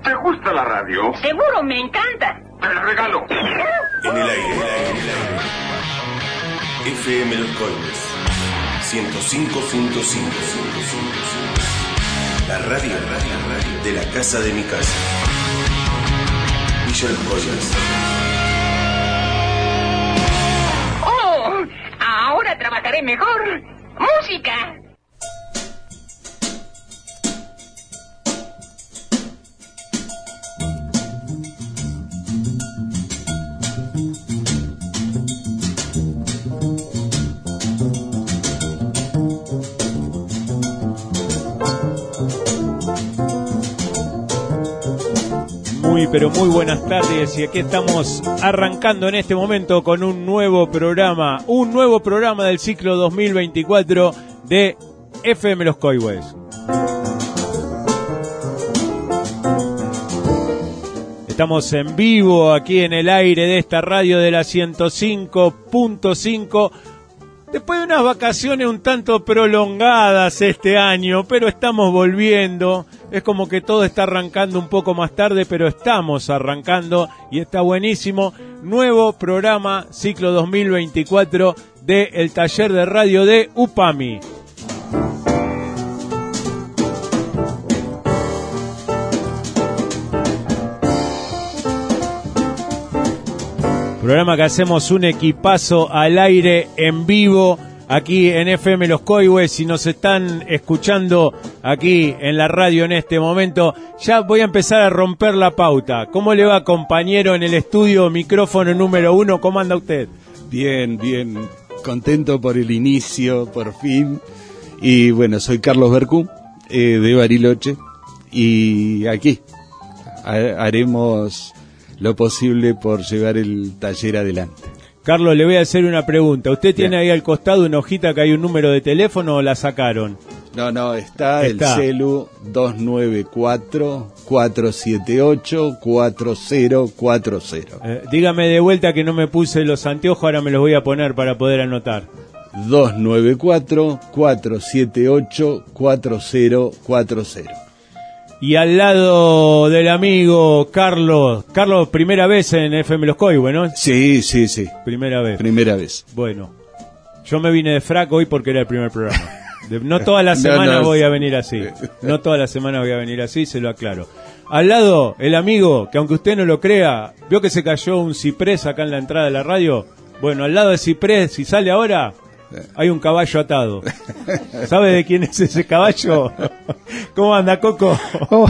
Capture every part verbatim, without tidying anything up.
¿Te gusta la radio? Seguro, me encanta. Te la regalo. En el aire, en el aire, en el aire. F M Los Coihues, ciento cinco punto cinco. La radio, la radio de la casa de mi casa. Villa Los Coihues. ¡Oh! Ahora trabajaré mejor. ¡Música! Muy, pero muy buenas tardes, y aquí estamos arrancando en este momento con un nuevo programa, un nuevo programa del ciclo dos mil veinticuatro de F M Los Coihues. Estamos en vivo aquí en el aire de esta radio de la ciento cinco punto cinco. Después de unas vacaciones un tanto prolongadas este año, pero estamos volviendo. Es como que todo está arrancando un poco más tarde, pero estamos arrancando y está buenísimo. Nuevo programa, ciclo dos mil veinticuatro de el taller de radio de UPAMI. Programa que hacemos un equipazo al aire en vivo aquí en F M Los Coihues. Si nos están escuchando aquí en la radio en este momento, ya voy a empezar a romper la pauta. ¿Cómo le va, compañero, en el estudio, micrófono número uno? ¿Cómo anda usted? Bien, bien, contento por el inicio, por fin. Y bueno, soy Carlos Bercú, eh, de Bariloche, y aquí ha- haremos lo posible por llevar el taller adelante. Carlos, le voy a hacer una pregunta. ¿Usted tiene Bien. ahí al costado una hojita que hay un número de teléfono o la sacaron? No, no, está, Está. el celu dos nueve cuatro, cuatro siete ocho, cuatro cero cuatro cero. Eh, dígame de vuelta que no me puse los anteojos, ahora me los voy a poner para poder anotar. dos nueve cuatro, cuatro siete ocho, cuatro cero cuatro cero. Y al lado del amigo Carlos. Carlos, primera vez en F M Los Coihues, ¿no? Sí, sí, sí, Primera vez. primera vez. Bueno, yo me vine de fraco hoy porque era el primer programa. De- no toda la semana No, no, voy sí. a venir así. No toda la semana voy a venir así, se lo aclaro. Al lado, el amigo, que aunque usted no lo crea, vio que se cayó un ciprés acá en la entrada de la radio. Bueno, al lado del ciprés, si sale ahora, hay un caballo atado. ¿Sabe de quién es ese caballo? ¿Cómo anda, Coco? Oh,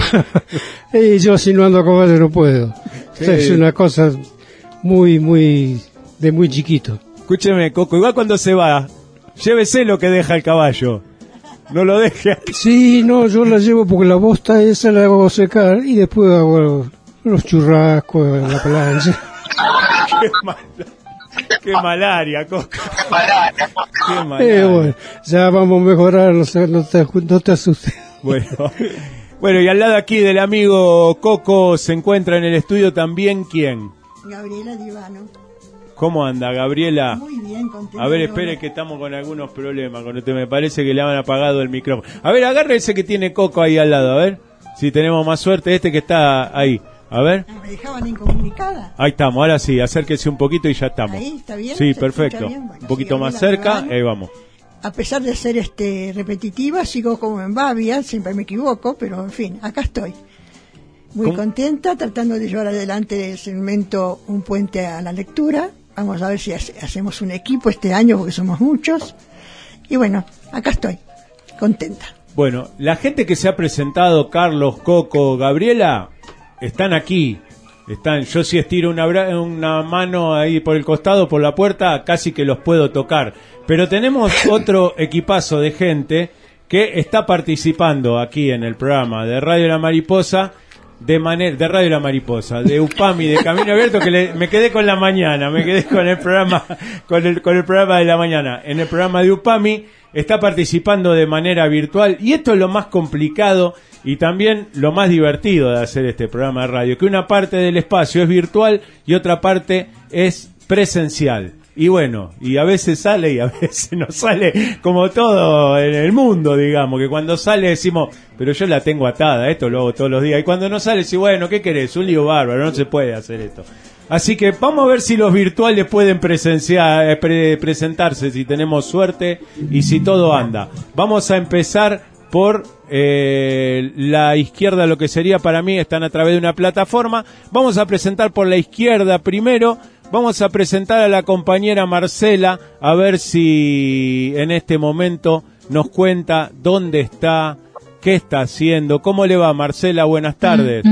y yo si no ando a caballo no puedo. Sí. Es una cosa muy, muy, de muy chiquito. Escúcheme, Coco, igual cuando se va, llévese lo que deja el caballo. No lo deje. Sí, no, yo la llevo porque la bosta esa la hago secar y después hago los churrascos, la plancha. Qué mala, qué malaria, Coco. Qué malaria. Eh, bueno, ya vamos a mejorar, no, se- no te, no te asustes. Bueno. Bueno, y al lado aquí del amigo Coco se encuentra en el estudio también, ¿quién? Gabriela Divano. ¿Cómo anda, Gabriela? Muy bien, contenta. A ver, de espere volver. que estamos con algunos problemas con usted. Me parece que le han apagado el micrófono. A ver, agarre ese que tiene Coco ahí al lado, a ver. Si tenemos más suerte, este que está ahí. A ver. Ah, me dejaban incomunicada. Ahí estamos, ahora sí, acérquese un poquito y ya estamos. Ahí, ¿está bien? Sí, ¿Se perfecto. escucha bien? Bueno, Un poquito sí, más Gabriela cerca, Divano. ahí vamos. A pesar de ser este repetitiva, sigo como en Babia, siempre me equivoco, pero en fin, acá estoy. Muy ¿Cómo? contenta, tratando de llevar adelante el segmento Un Puente a la Lectura. Vamos a ver si hace- hacemos un equipo este año, porque somos muchos. Y bueno, acá estoy, contenta. Bueno, la gente que se ha presentado, Carlos, Coco, Gabriela, están aquí. Están, yo si estiro una, bra- una mano ahí por el costado, por la puerta, casi que los puedo tocar. Pero tenemos otro equipazo de gente que está participando aquí en el programa de Radio La Mariposa, de manera, de Radio La Mariposa, de UPAMI, de Camino Abierto, que le- me quedé con la mañana, me quedé con el programa, con el, con el programa de la mañana. En el programa de UPAMI está participando de manera virtual, y esto es lo más complicado y también lo más divertido de hacer este programa de radio, que una parte del espacio es virtual y otra parte es presencial. Y bueno, y a veces sale y a veces no sale, como todo en el mundo, digamos, que cuando sale decimos, pero yo la tengo atada, esto lo hago todos los días. Y cuando no sale, sí, bueno, ¿qué querés? Un lío bárbaro, no se puede hacer esto. Así que vamos a ver si los virtuales pueden presenciar, eh, pre- presentarse, si tenemos suerte y si todo anda. Vamos a empezar por eh, la izquierda, lo que sería para mí, están a través de una plataforma. Vamos a presentar por la izquierda primero. Vamos a presentar a la compañera Marcela, a ver si en este momento nos cuenta dónde está, qué está haciendo. ¿Cómo le va, Marcela? Buenas tardes.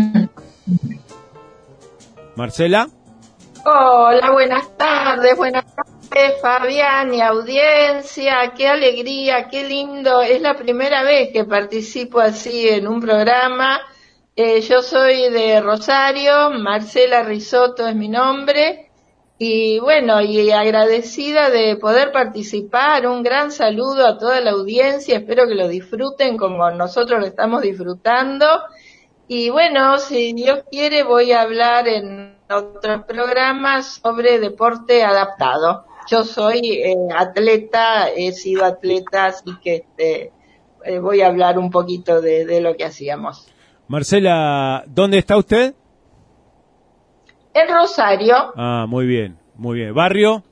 ¿Marcela? Hola, buenas tardes, buenas tardes, Fabián y audiencia. Qué alegría, qué lindo. Es la primera vez que participo así en un programa. Eh, yo soy de Rosario, Marcela Risotto es mi nombre. Y bueno, y agradecida de poder participar, un gran saludo a toda la audiencia, espero que lo disfruten como nosotros lo estamos disfrutando. Y bueno, si Dios quiere voy a hablar en otros programas sobre deporte adaptado. Yo soy eh, atleta, he sido atleta, así que este, eh, voy a hablar un poquito de, de lo que hacíamos. Marcela, ¿dónde está usted? En Rosario. Ah, muy bien, muy bien. ¿Barrio?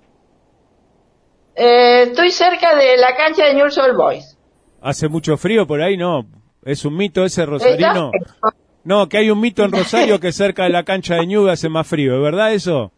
Eh, estoy cerca de la cancha de Newell's Old Boys. ¿Hace mucho frío por ahí? No, es un mito ese rosarino. No, que hay un mito en Rosario que cerca de la cancha de Newell's hace más frío, ¿es verdad eso?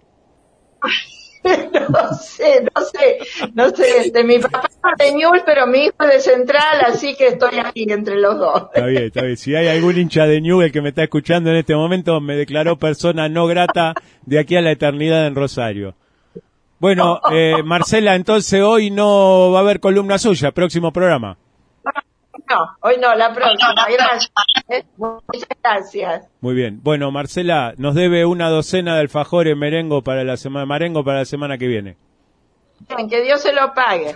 No sé, no sé, no sé, este, mi papá es de Newell's, pero mi hijo es de Central, así que estoy aquí entre los dos. Está bien, está bien. Si hay algún hincha de Newell's que me está escuchando en este momento, me declaró persona no grata de aquí a la eternidad en Rosario. Bueno, eh, Marcela, entonces hoy no va a haber columna suya, próximo programa. No, hoy no, la próxima, gracias. Eh, muchas gracias. Muy bien. Bueno, Marcela, nos debe una docena de alfajores merengo para la semana, marengo para la semana que viene. Bien, que Dios se lo pague.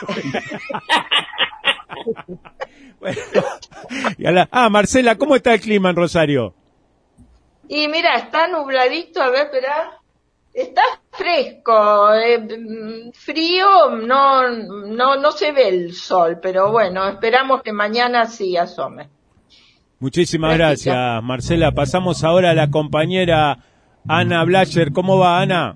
Bueno, y a la, ah, Marcela, ¿cómo está el clima en Rosario? Y mira, está nubladito, a ver, espera. Está fresco, eh, frío, no, no, no se ve el sol, pero bueno, esperamos que mañana sí asome. Muchísimas gracias, Marcela. Pasamos ahora a la compañera Ana Blacher. ¿Cómo va, Ana?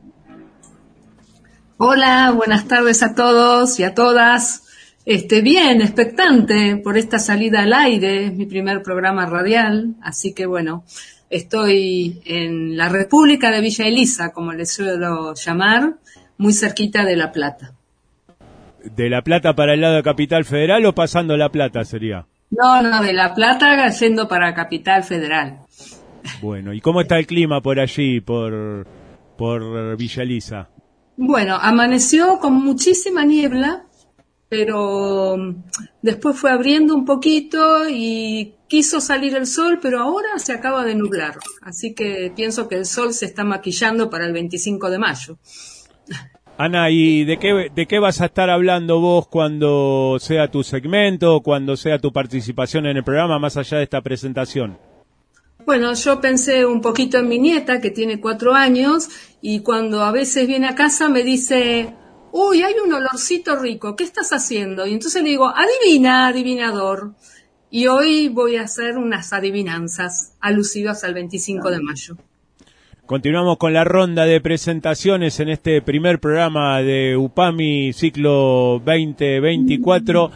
Hola, buenas tardes a todos y a todas. Este, bien, expectante por esta salida al aire, es mi primer programa radial, así que bueno, estoy en la República de Villa Elisa, como le suelo llamar, muy cerquita de La Plata. ¿De La Plata para el lado de Capital Federal o pasando La Plata sería? No, no, de La Plata yendo para Capital Federal. Bueno, ¿y cómo está el clima por allí, por, por Villa Elisa? Bueno, amaneció con muchísima niebla, pero después fue abriendo un poquito y quiso salir el sol, pero ahora se acaba de nublar. Así que pienso que el sol se está maquillando para el veinticinco de mayo. Ana, ¿y de qué, de qué vas a estar hablando vos cuando sea tu segmento, cuando sea tu participación en el programa, más allá de esta presentación? Bueno, yo pensé un poquito en mi nieta, que tiene cuatro años, y cuando a veces viene a casa me dice, uy, hay un olorcito rico, ¿qué estás haciendo? Y entonces le digo, adivina, adivinador. Y hoy voy a hacer unas adivinanzas alusivas al veinticinco de mayo. Continuamos con la ronda de presentaciones en este primer programa de UPAMI ciclo veinte veinticuatro.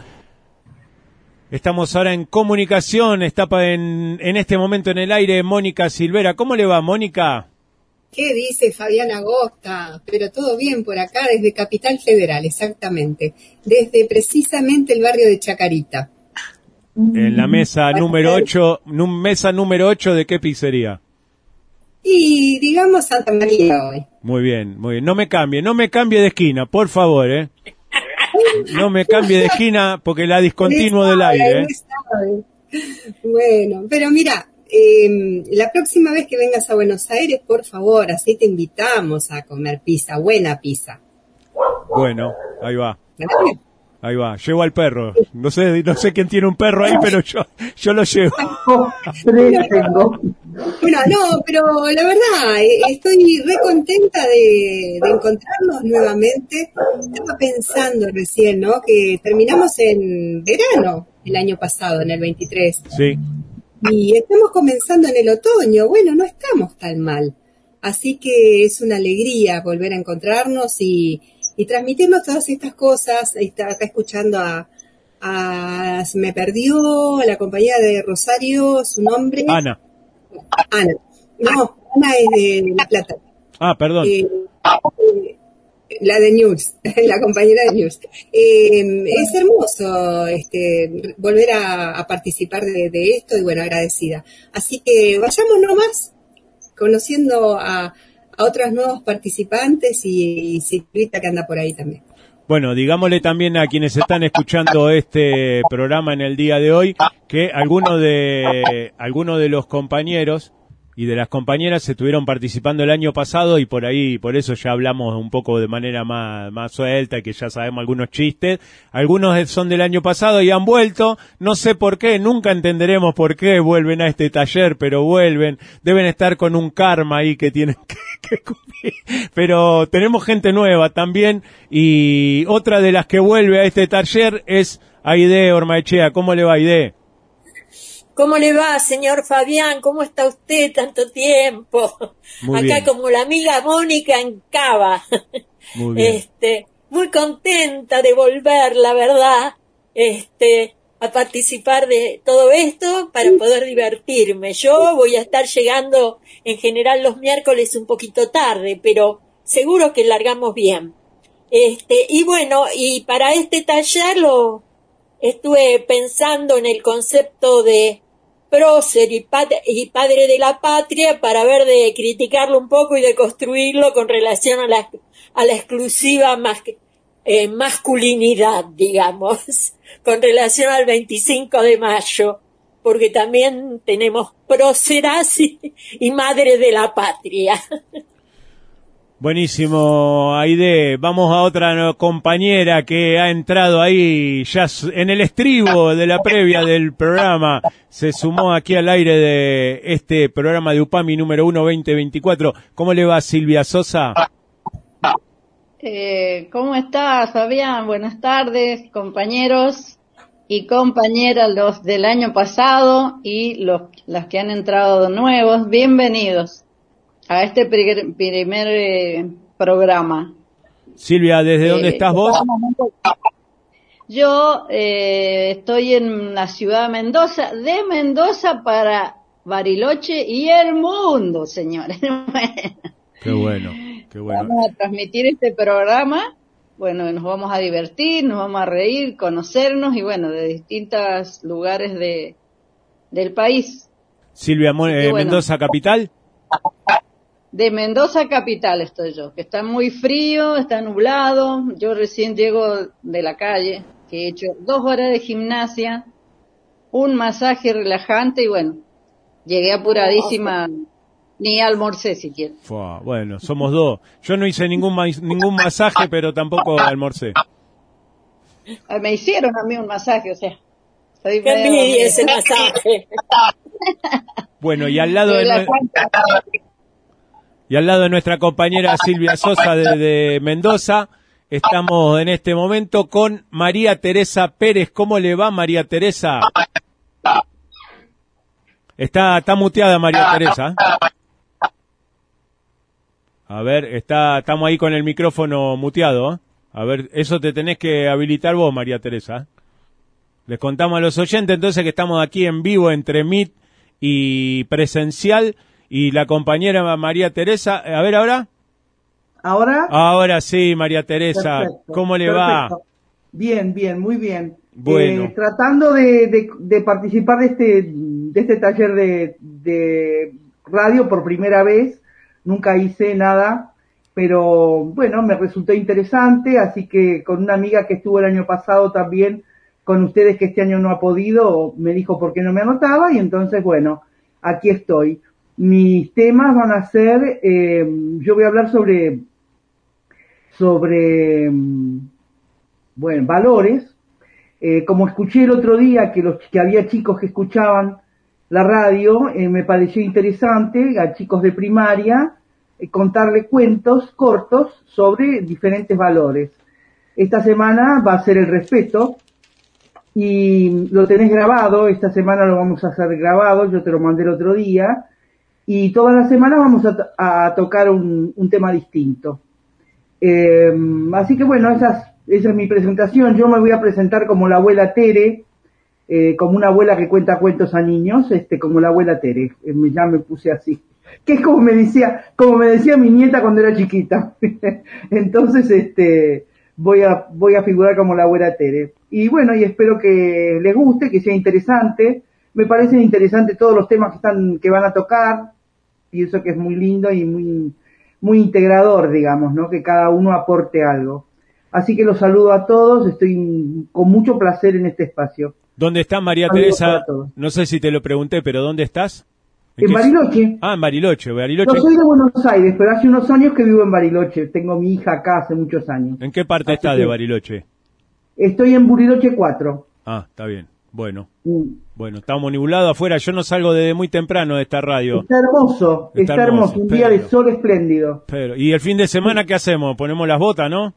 Estamos ahora en comunicación, está en, en este momento en el aire Mónica Silvera. ¿Cómo le va, Mónica? ¿Qué dice Fabián Agosta? Pero todo bien por acá, desde Capital Federal, exactamente. Desde precisamente el barrio de Chacarita. En la mesa número ocho, mesa número ocho, ¿de qué pizzería? Y digamos Santa María hoy. Muy bien, muy bien. No me cambie, no me cambie de esquina, por favor, ¿eh? No me cambie de esquina porque la discontinuo del aire, ¿eh? Bueno, pero mira, eh, la próxima vez que vengas a Buenos Aires, por favor, así te invitamos a comer pizza, buena pizza. Bueno, ahí va. Ahí va, llevo al perro. No sé, no sé quién tiene un perro ahí, pero yo, yo lo llevo. Bueno, no, pero la verdad, eh, estoy re contenta de, de encontrarnos nuevamente. Estaba pensando recién, ¿no? Que terminamos en verano el año pasado, en el veintitrés. Sí. Y estamos comenzando en el otoño. Bueno, no estamos tan mal. Así que es una alegría volver a encontrarnos y, y transmitirnos todas estas cosas. Está acá escuchando a, a... Se me perdió la compañera de Rosario, su nombre. Ana. Ana. No, Ana es de La Plata. Ah, perdón. Eh, eh, la de News, la compañera de News. Eh, es hermoso este, volver a, a participar de, de esto y bueno, agradecida. Así que vayamos nomás conociendo a, a otros nuevos participantes y, y Silvita que anda por ahí también. Bueno, digámosle también a quienes están escuchando este programa en el día de hoy que algunos de algunos de los compañeros y de las compañeras estuvieron participando el año pasado y por ahí, por eso ya hablamos un poco de manera más, más suelta y que ya sabemos algunos chistes. Algunos son del año pasado y han vuelto, no sé por qué, nunca entenderemos por qué vuelven a este taller, pero vuelven, deben estar con un karma ahí que tienen que, que cumplir. Pero tenemos gente nueva también y otra de las que vuelve a este taller es Aide Ormaechea. ¿Cómo le va, Aide? ¿Cómo le va, señor Fabián? ¿Cómo está usted tanto tiempo? Muy Acá bien. como la amiga Mónica en Cava. Muy bien. Este, muy contenta de volver, la verdad, este, a participar de todo esto para poder divertirme. Yo voy a estar llegando en general los miércoles un poquito tarde, pero seguro que largamos bien. Este, y bueno, y para este taller lo estuve pensando en el concepto de prócer y, pat- y padre de la patria para ver de criticarlo un poco y de construirlo con relación a la, a la exclusiva mas- eh, masculinidad, digamos, con relación al veinticinco de mayo, porque también tenemos próceras y, y madre de la patria. Buenísimo, Aide. Vamos a otra compañera que ha entrado ahí ya en el estribo de la previa del programa. Se sumó aquí al aire de este programa de UPAMI número uno veinte veinticuatro. ¿Cómo le va, Silvia Sosa? Eh, ¿Cómo estás, Fabián? Buenas tardes, compañeros y compañeras, los del año pasado y los, las que han entrado nuevos. Bienvenidos a este primer, primer eh, programa. Silvia, ¿desde Eh, dónde estás vos? Yo eh, estoy en la ciudad de Mendoza, de Mendoza para Bariloche y el mundo, señores. Qué bueno, qué bueno. Vamos a transmitir este programa, bueno, nos vamos a divertir, nos vamos a reír, conocernos y bueno, de distintos lugares de del país. Silvia, Mo- eh, bueno. Mendoza capital. De Mendoza capital estoy yo, que está muy frío, está nublado, yo recién llego de la calle, que he hecho dos horas de gimnasia, un masaje relajante y bueno, llegué apuradísima, ni almorcé siquiera. Fua, bueno, somos dos. Yo no hice ningún ma- ningún masaje, pero tampoco almorcé. Ah, me hicieron a mí un masaje, o sea, soy ¡Qué medio- envidia ese masaje! Bueno, y al lado de la nue- y al lado de nuestra compañera Silvia Sosa de, de Mendoza, estamos en este momento con María Teresa Pérez. ¿Cómo le va, María Teresa? Está, está muteada María Teresa. A ver, está, estamos ahí con el micrófono muteado. ¿eh? A ver, eso te tenés que habilitar vos, María Teresa. Les contamos a los oyentes entonces que estamos aquí en vivo entre Meet y presencial. Y la compañera María Teresa, a ver ahora. ¿Ahora? Ahora sí, María Teresa, Perfecto, ¿cómo le perfecto. va? Bien, bien, muy bien. Bueno. Eh, tratando de, de, de participar de este, de este taller de, de radio por primera vez, nunca hice nada, pero bueno, me resultó interesante, así que con una amiga que estuvo el año pasado también con ustedes que este año no ha podido, me dijo por qué no me anotaba y entonces bueno, aquí estoy. Mis temas van a ser, eh, yo voy a hablar sobre, sobre, bueno, valores. Eh, como escuché el otro día que los que había chicos que escuchaban la radio, eh, me pareció interesante a chicos de primaria eh, contarle cuentos cortos sobre diferentes valores. Esta semana va a ser el respeto y lo tenés grabado, esta semana lo vamos a hacer grabado, yo te lo mandé el otro día, y todas las semanas vamos a, to- a tocar un, un tema distinto. Eh, así que bueno, esa es, esa es mi presentación. Yo me voy a presentar como la abuela Tere, eh, como una abuela que cuenta cuentos a niños, este, como la abuela Tere, eh, ya me puse así. Que es como me decía, como me decía mi nieta cuando era chiquita. Entonces, este, voy a, voy a figurar como la abuela Tere. Y bueno, y espero que les guste, que sea interesante. Me parecen interesantes todos los temas que están, que van a tocar. Pienso que es muy lindo y muy, muy integrador, digamos, ¿no? Que cada uno aporte algo. Así que los saludo a todos, estoy con mucho placer en este espacio. ¿Dónde está María Saludos Teresa? para todos. No sé si te lo pregunté, pero ¿dónde estás? En qué- Bariloche. Ah, en Bariloche. Bariloche. Yo soy de Buenos Aires, pero hace unos años que vivo en Bariloche. Tengo mi hija acá hace muchos años. ¿En qué parte Así estás que- de Bariloche? Estoy en Bariloche cuatro. Ah, está bien. Bueno. Mm. Bueno, estamos nublados afuera. Yo no salgo desde muy temprano de esta radio. Está hermoso, Está está, hermoso, hermoso, un día de pero- sol espléndido. Pero, ¿y el fin de semana qué hacemos? Ponemos las botas, ¿no?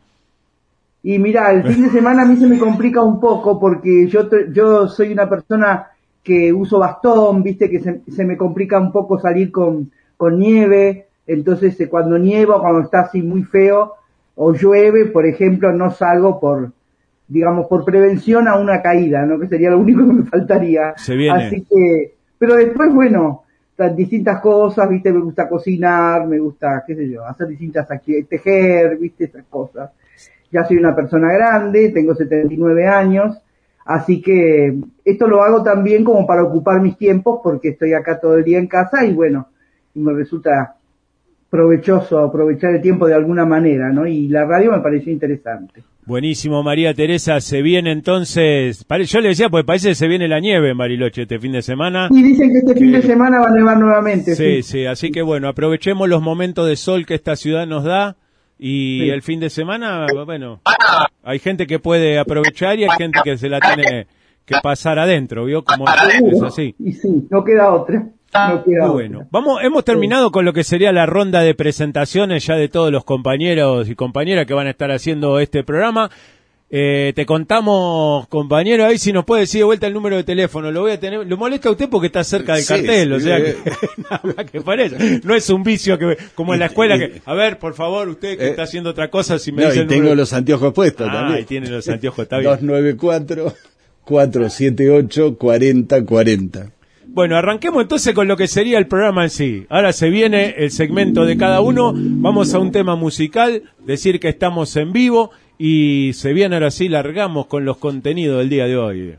Y mirá, el fin de semana a mí se me complica un poco porque yo te- yo soy una persona que uso bastón, viste que se, se me complica un poco salir con, con nieve, entonces eh, cuando nieva, cuando está así muy feo o llueve, por ejemplo, no salgo por, digamos, por prevención a una caída, ¿no? Que sería lo único que me faltaría. Se viene. Así que, pero después, bueno, las distintas cosas, viste, me gusta cocinar, me gusta, qué sé yo, hacer distintas actividades, tejer, viste, esas cosas. Ya soy una persona grande, tengo setenta y nueve años, así que esto lo hago también como para ocupar mis tiempos porque estoy acá todo el día en casa y bueno, y me resulta provechoso aprovechar el tiempo de alguna manera, ¿no? Y la radio me pareció interesante. Buenísimo, María Teresa. Se viene entonces... pare- Yo le decía, pues parece que se viene la nieve en Bariloche este fin de semana. Y dicen que este fin de semana va a nevar nuevamente. Sí, sí, así que bueno, aprovechemos los momentos de sol que esta ciudad nos da y Sí. el fin de semana, bueno, hay gente que puede aprovechar y hay gente que se la tiene que pasar adentro, ¿vio? Como es Seguro. así. Y sí, no queda otra. No queda Muy bueno. otra. Vamos, hemos terminado con lo que sería la ronda de presentaciones ya de todos los compañeros y compañeras que van a estar haciendo este programa. Eh, te contamos, compañero, ahí si nos puede decir de vuelta el número de teléfono. Lo voy a tener. Lo molesta a usted porque está cerca del Sí, cartel, o sí, sea eh. que nada que parece. No es un vicio que como en la escuela que, a ver, por favor, usted que Eh, está haciendo otra cosa, si me No, dice y el tengo número. los anteojos puestos Ah, también. y tiene los anteojos, está bien. dos nueve cuatro, cuatro siete ocho, cuatro cero cuatro cero. Bueno, arranquemos entonces con lo que sería el programa en sí. Ahora se viene el segmento de cada uno, vamos a un tema musical, decir que estamos en vivo y se viene ahora sí, largamos con los contenidos del día de hoy.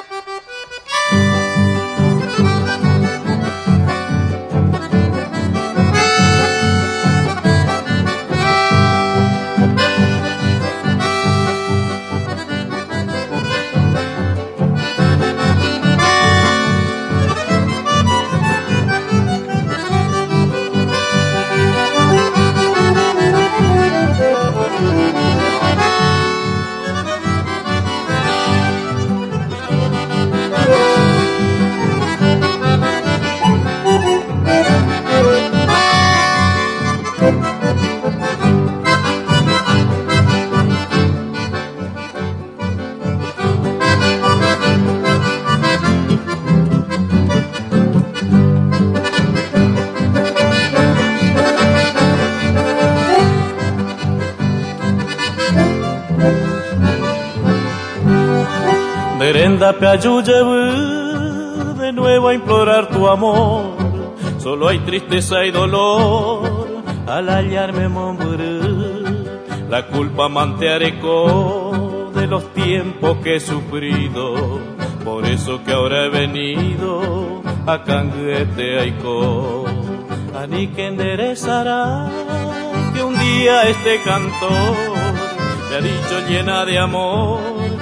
Merenda Peayuyebu, de nuevo a implorar tu amor. Solo hay tristeza y dolor al hallarme Momburú. La culpa manteareco de los tiempos que he sufrido. Por eso que ahora he venido a Canguete Aiko. Ani que enderezará que un día este cantor me ha dicho llena de amor.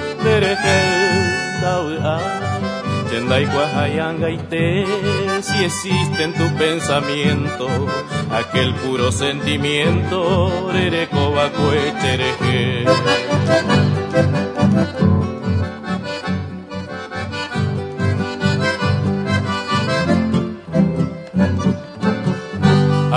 Chendai Guajayangaite, si existe en tu pensamiento aquel puro sentimiento, Rerecoba Cuechereje.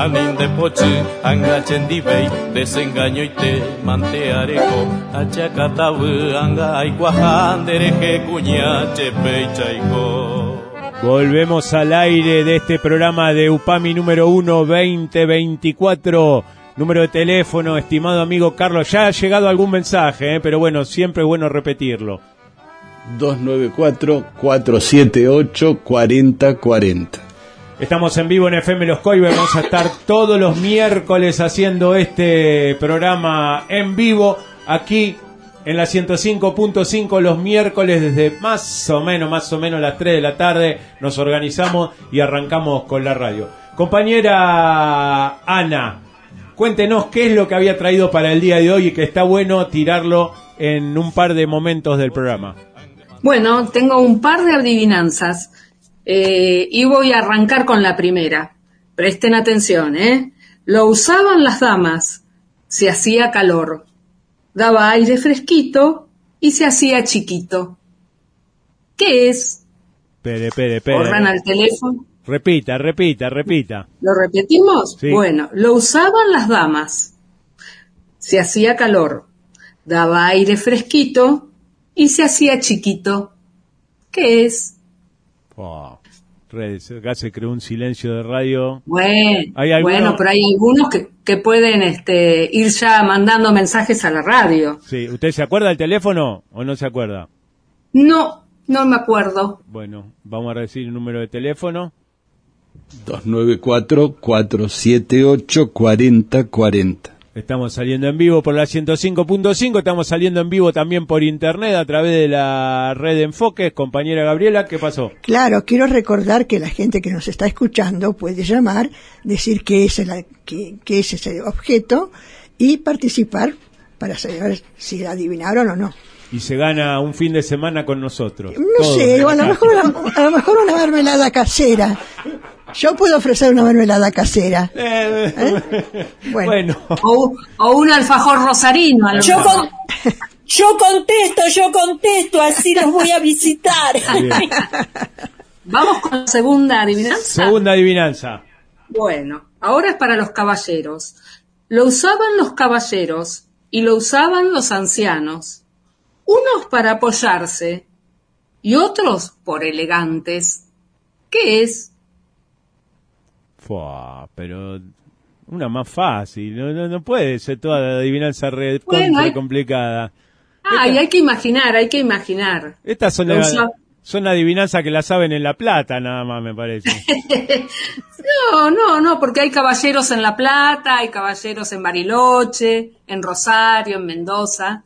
manin de poche, angachen dibei, desengaño y te manteareco, achacatabu, anga y cuajandereje, cuñache, peichaico. Volvemos al aire de este programa de UPAMI número uno veinte veinticuatro. Número de teléfono, estimado amigo Carlos. Ya ha llegado algún mensaje, ¿eh? Pero bueno, siempre es bueno repetirlo. dos nueve cuatro, cuatro siete ocho, cuatro cero cuatro cero. Estamos en vivo en F M Los Coibes. Vamos a estar todos los miércoles haciendo este programa en vivo aquí en la ciento cinco punto cinco los miércoles desde más o menos, más o menos las tres de la tarde. Nos organizamos y arrancamos con la radio. Compañera Ana, cuéntenos qué es lo que había traído para el día de hoy y que está bueno tirarlo en un par de momentos del programa. Bueno, tengo un par de adivinanzas eh, y voy a arrancar con la primera. Presten atención, ¿eh? Lo usaban las damas, se hacía calor. Daba aire fresquito y se hacía chiquito. ¿Qué es? Espere, espere, espere. Corran al teléfono. Repita, repita, repita. ¿Lo repetimos? Sí. Bueno, lo usaban las damas. Se hacía calor. Daba aire fresquito y se hacía chiquito. ¿Qué es? Oh, acá se creó un silencio de radio. Bueno, ¿Hay alguno? bueno, pero hay algunos que, que pueden este, ir ya mandando mensajes a la radio. Sí, ¿usted se acuerda del teléfono o no se acuerda? No, no me acuerdo. Bueno, vamos a decir el número de teléfono. dos nueve cuatro, cuatro siete ocho, cuatro cero cuatro cero. Estamos saliendo en vivo por la ciento cinco punto cinco, estamos saliendo en vivo también por internet a través de la red de Enfoques. Compañera Gabriela, ¿qué pasó? Claro, quiero recordar que la gente que nos está escuchando puede llamar, decir qué es, el, qué, qué es ese objeto y participar para saber si la adivinaron o no. Y se gana un fin de semana con nosotros. No Todos. sé, a lo mejor, a lo mejor una mermelada casera. Yo puedo ofrecer una mermelada casera. Eh, ¿Eh? Bueno. bueno. O, o un alfajor rosarino. A lo Yo, mejor. con, yo contesto, yo contesto, así los voy a visitar. Vamos con la segunda adivinanza. Segunda adivinanza. Bueno, ahora es para los caballeros. Lo usaban los caballeros y lo usaban los ancianos. Unos para apoyarse y otros por elegantes. ¿Qué es? Fua, pero una más fácil, no, no, no puede ser toda la adivinanza re Bueno, contra hay- complicada. Ah, y hay que imaginar, hay que imaginar. Estas son, Lo la- usa- son adivinanzas que la saben en La Plata, nada más me parece. No, no, no, porque hay caballeros en La Plata, hay caballeros en Bariloche, en Rosario, en Mendoza.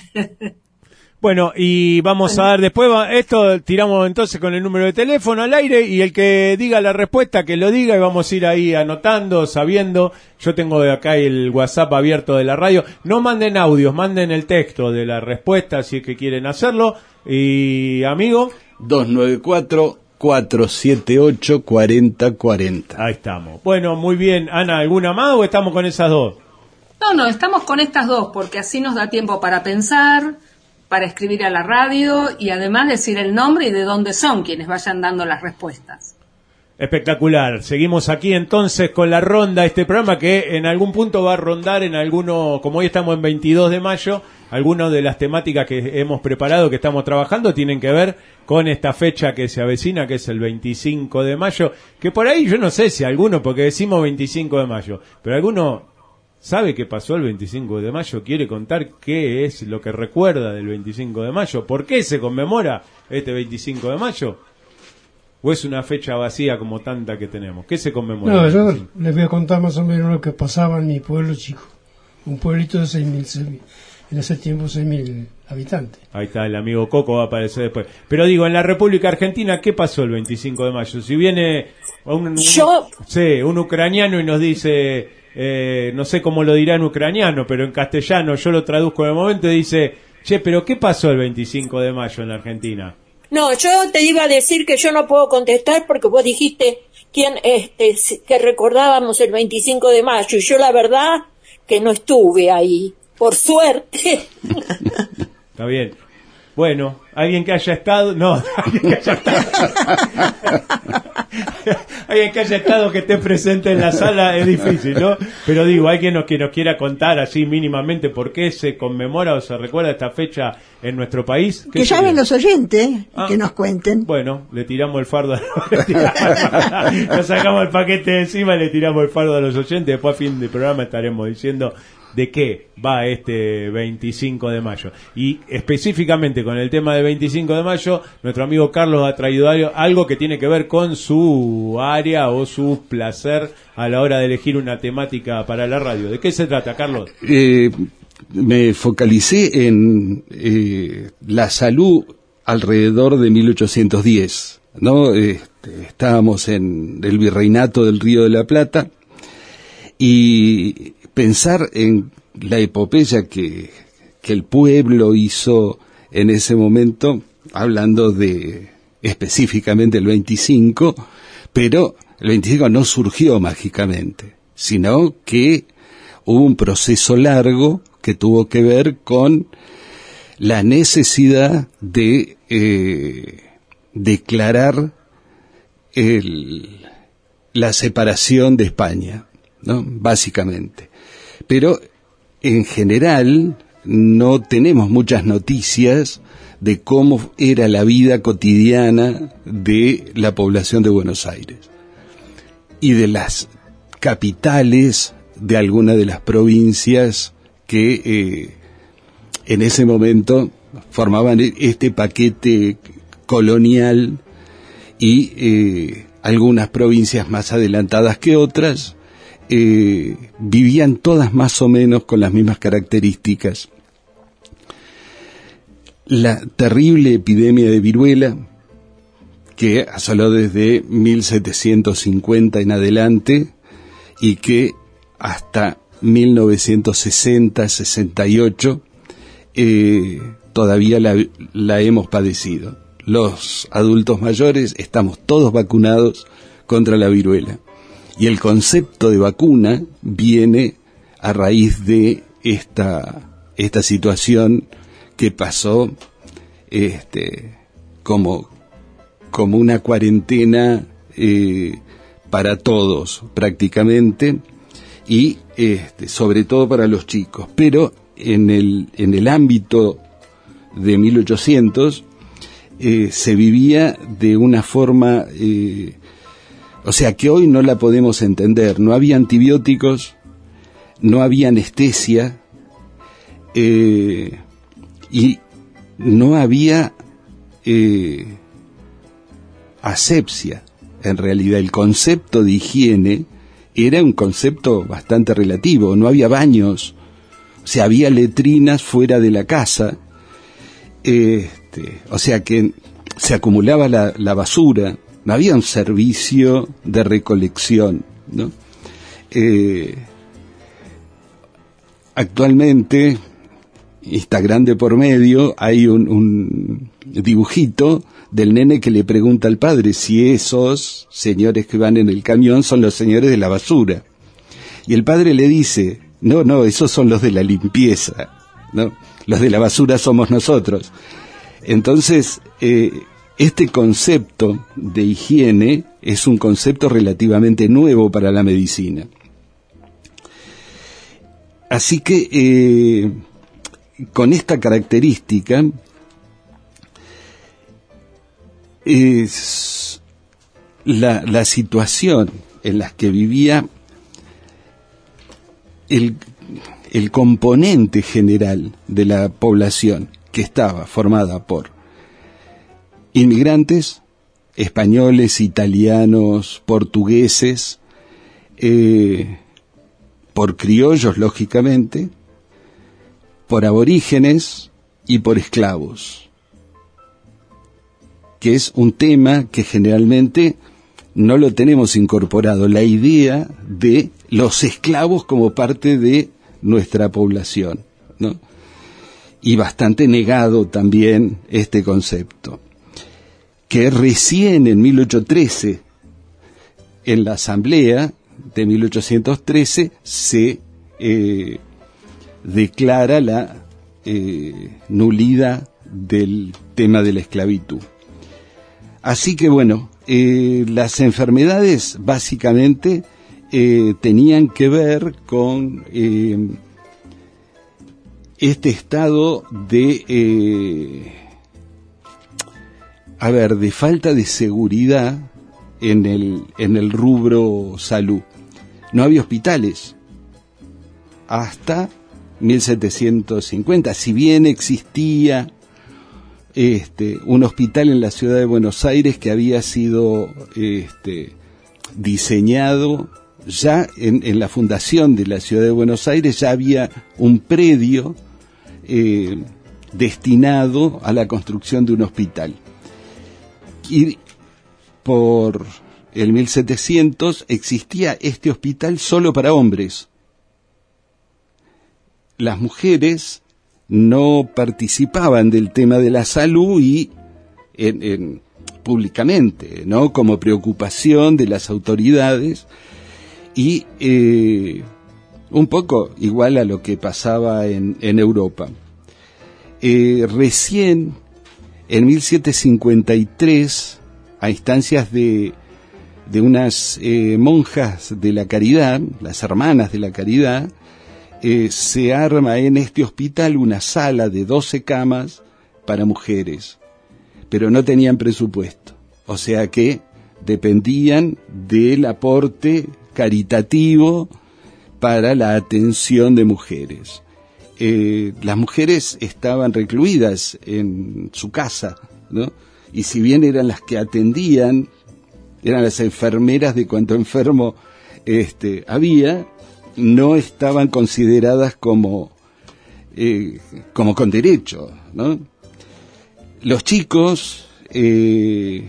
Bueno, y vamos a dar después, va- esto tiramos entonces con el número de teléfono al aire y el que diga la respuesta que lo diga y vamos a ir ahí anotando, sabiendo. Yo tengo de acá el WhatsApp abierto de la radio. No manden audios, manden el texto de la respuesta si es que quieren hacerlo. Y amigo, dos nueve cuatro, cuatro siete ocho, cuatro cero cuatro cero. ahí estamos. Bueno, muy bien. Ana, ¿alguna más o estamos con esas dos? No, no, estamos con estas dos porque así nos da tiempo para pensar, para escribir a la radio y además decir el nombre y de dónde son quienes vayan dando las respuestas. Espectacular. Seguimos aquí entonces con la ronda, este programa que en algún punto va a rondar en alguno, como hoy estamos en veintidós de mayo, algunas de las temáticas que hemos preparado, que estamos trabajando, tienen que ver con esta fecha que se avecina, que es el veinticinco de mayo, que por ahí yo no sé si alguno, porque decimos veinticinco de mayo, pero alguno sabe qué pasó el veinticinco de mayo, quiere contar qué es lo que recuerda del veinticinco de mayo, por qué se conmemora este veinticinco de mayo. ¿O es una fecha vacía como tanta que tenemos? ¿Qué se conmemora? No, yo les voy a contar más o menos lo que pasaba en mi pueblo chico. Un pueblito de seis mil, en ese tiempo seis mil habitantes. Ahí está, el amigo Coco va a aparecer después. Pero digo, en la República Argentina, ¿qué pasó el veinticinco de mayo? Si viene un, un, Yo- sí, un ucraniano y nos dice, eh, no sé cómo lo dirá en ucraniano, pero en castellano yo lo traduzco en el momento y dice, che, pero ¿qué pasó el veinticinco de mayo en la Argentina? No, yo te iba a decir que yo no puedo contestar porque vos dijiste quién, este, que recordábamos el veinticinco de mayo y yo la verdad que no estuve ahí, por suerte. Está bien. Bueno, alguien que haya estado, no, alguien que haya estado. Alguien que haya estado, que esté presente en la sala, es difícil, ¿no? Pero digo, alguien que nos quiera contar así mínimamente por qué se conmemora o se recuerda esta fecha en nuestro país. Que llamen los oyentes, ah, que nos cuenten. Bueno, le tiramos el fardo, nos sacamos el paquete de encima y le tiramos el fardo a los oyentes. Después a fin de programa estaremos diciendo de qué va este veinticinco de mayo. Y específicamente con el tema del veinticinco de mayo, nuestro amigo Carlos ha traído algo que tiene que ver con su área o su placer a la hora de elegir una temática para la radio. ¿De qué se trata, Carlos? Eh, me focalicé en eh, la salud alrededor de mil ochocientos diez, ¿no? Este, estábamos en el virreinato del Río de la Plata y pensar en la epopeya que, que el pueblo hizo en ese momento, hablando de específicamente el veinticinco, pero el veinticinco no surgió mágicamente, sino que hubo un proceso largo que tuvo que ver con la necesidad de eh, declarar el, la separación de España, ¿no? Básicamente. Pero en general no tenemos muchas noticias de cómo era la vida cotidiana de la población de Buenos Aires y de las capitales de alguna de las provincias que eh, en ese momento formaban este paquete colonial y eh, algunas provincias más adelantadas que otras eh, vivían todas más o menos con las mismas características. La terrible epidemia de viruela, que asoló desde mil setecientos cincuenta en adelante y que hasta mil novecientos sesenta sesenta y ocho eh, todavía la, la hemos padecido. Los adultos mayores estamos todos vacunados contra la viruela. Y el concepto de vacuna viene a raíz de esta, esta situación que pasó este, como, como una cuarentena eh, para todos prácticamente, y este, sobre todo para los chicos. Pero en el, en el ámbito de mil ochocientos eh, se vivía de una forma... Eh, O sea que hoy no la podemos entender. No había antibióticos, no había anestesia, eh, y no había eh, asepsia. En realidad el concepto de higiene era un concepto bastante relativo. No había baños, o sea, había letrinas fuera de la casa, este, o sea que se acumulaba la, la basura. No había un servicio de recolección, ¿no? Eh, actualmente, Instagram de por medio, hay un, un dibujito del nene que le pregunta al padre si esos señores que van en el camión son los señores de la basura. Y el padre le dice, no, no, esos son los de la limpieza, ¿no? Los de la basura somos nosotros. Entonces, eh, este concepto de higiene es un concepto relativamente nuevo para la medicina. Así que, eh, con esta característica, es la, la situación en la que vivía el, el componente general de la población, que estaba formada por inmigrantes, españoles, italianos, portugueses, eh, por criollos, lógicamente, por aborígenes y por esclavos, que es un tema que generalmente no lo tenemos incorporado, la idea de los esclavos como parte de nuestra población, ¿no? Y bastante negado también este concepto, que recién en mil ochocientos trece, en la asamblea de mil ochocientos trece, se eh, declara la eh, nulidad del tema de la esclavitud. Así que bueno, eh, las enfermedades básicamente eh, tenían que ver con eh, este estado de, eh, a ver, de falta de seguridad en el, en el rubro salud. No había hospitales hasta mil setecientos cincuenta, si bien existía este, un hospital en la ciudad de Buenos Aires que había sido este, diseñado ya en, en la fundación de la ciudad de Buenos Aires, ya había un predio eh, destinado a la construcción de un hospital. Y por el mil setecientos existía este hospital solo para hombres. Las mujeres no participaban del tema de la salud y en, en, públicamente, ¿no? Como preocupación de las autoridades y eh, un poco igual a lo que pasaba en, en Europa. Eh, recién en mil setecientos cincuenta y tres, a instancias de, de unas eh, monjas de la Caridad, las hermanas de la Caridad, eh, se arma en este hospital una sala de doce camas para mujeres, pero no tenían presupuesto, o sea que dependían del aporte caritativo para la atención de mujeres. Eh, las mujeres estaban recluidas en su casa, ¿no? Y si bien eran las que atendían, eran las enfermeras de cuanto enfermo este, había, no estaban consideradas como, eh, como con derecho, ¿no? Los chicos eh,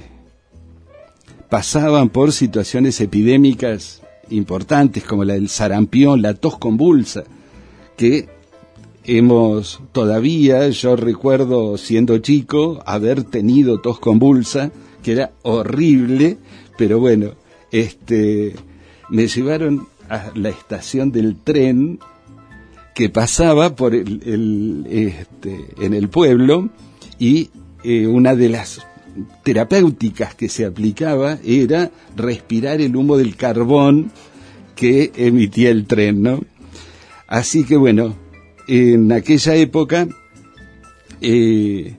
pasaban por situaciones epidémicas importantes como la del sarampión, la tos convulsa, que hemos todavía, yo recuerdo siendo chico, haber tenido tos convulsa, que era horrible, pero bueno, este, me llevaron a la estación del tren que pasaba por el, el este, en el pueblo y eh, una de las terapéuticas que se aplicaba era respirar el humo del carbón que emitía el tren, ¿no? Así que bueno, en aquella época eh,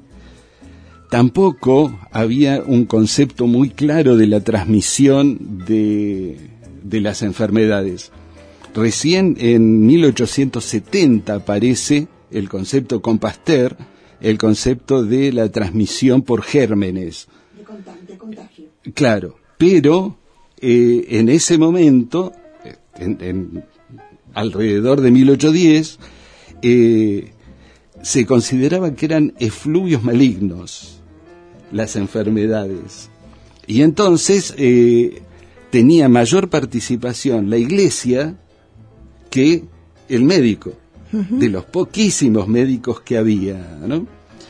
tampoco había un concepto muy claro de la transmisión de, de las enfermedades. Recién en mil ochocientos setenta aparece el concepto con Pasteur, el concepto de la transmisión por gérmenes. De contagio. De contagio. Claro, pero eh, en ese momento, en, en, alrededor de mil ochocientos diez, eh, se consideraba que eran efluvios malignos las enfermedades. Y entonces eh, tenía mayor participación la iglesia que el médico, uh-huh. de los poquísimos médicos que había, ¿no?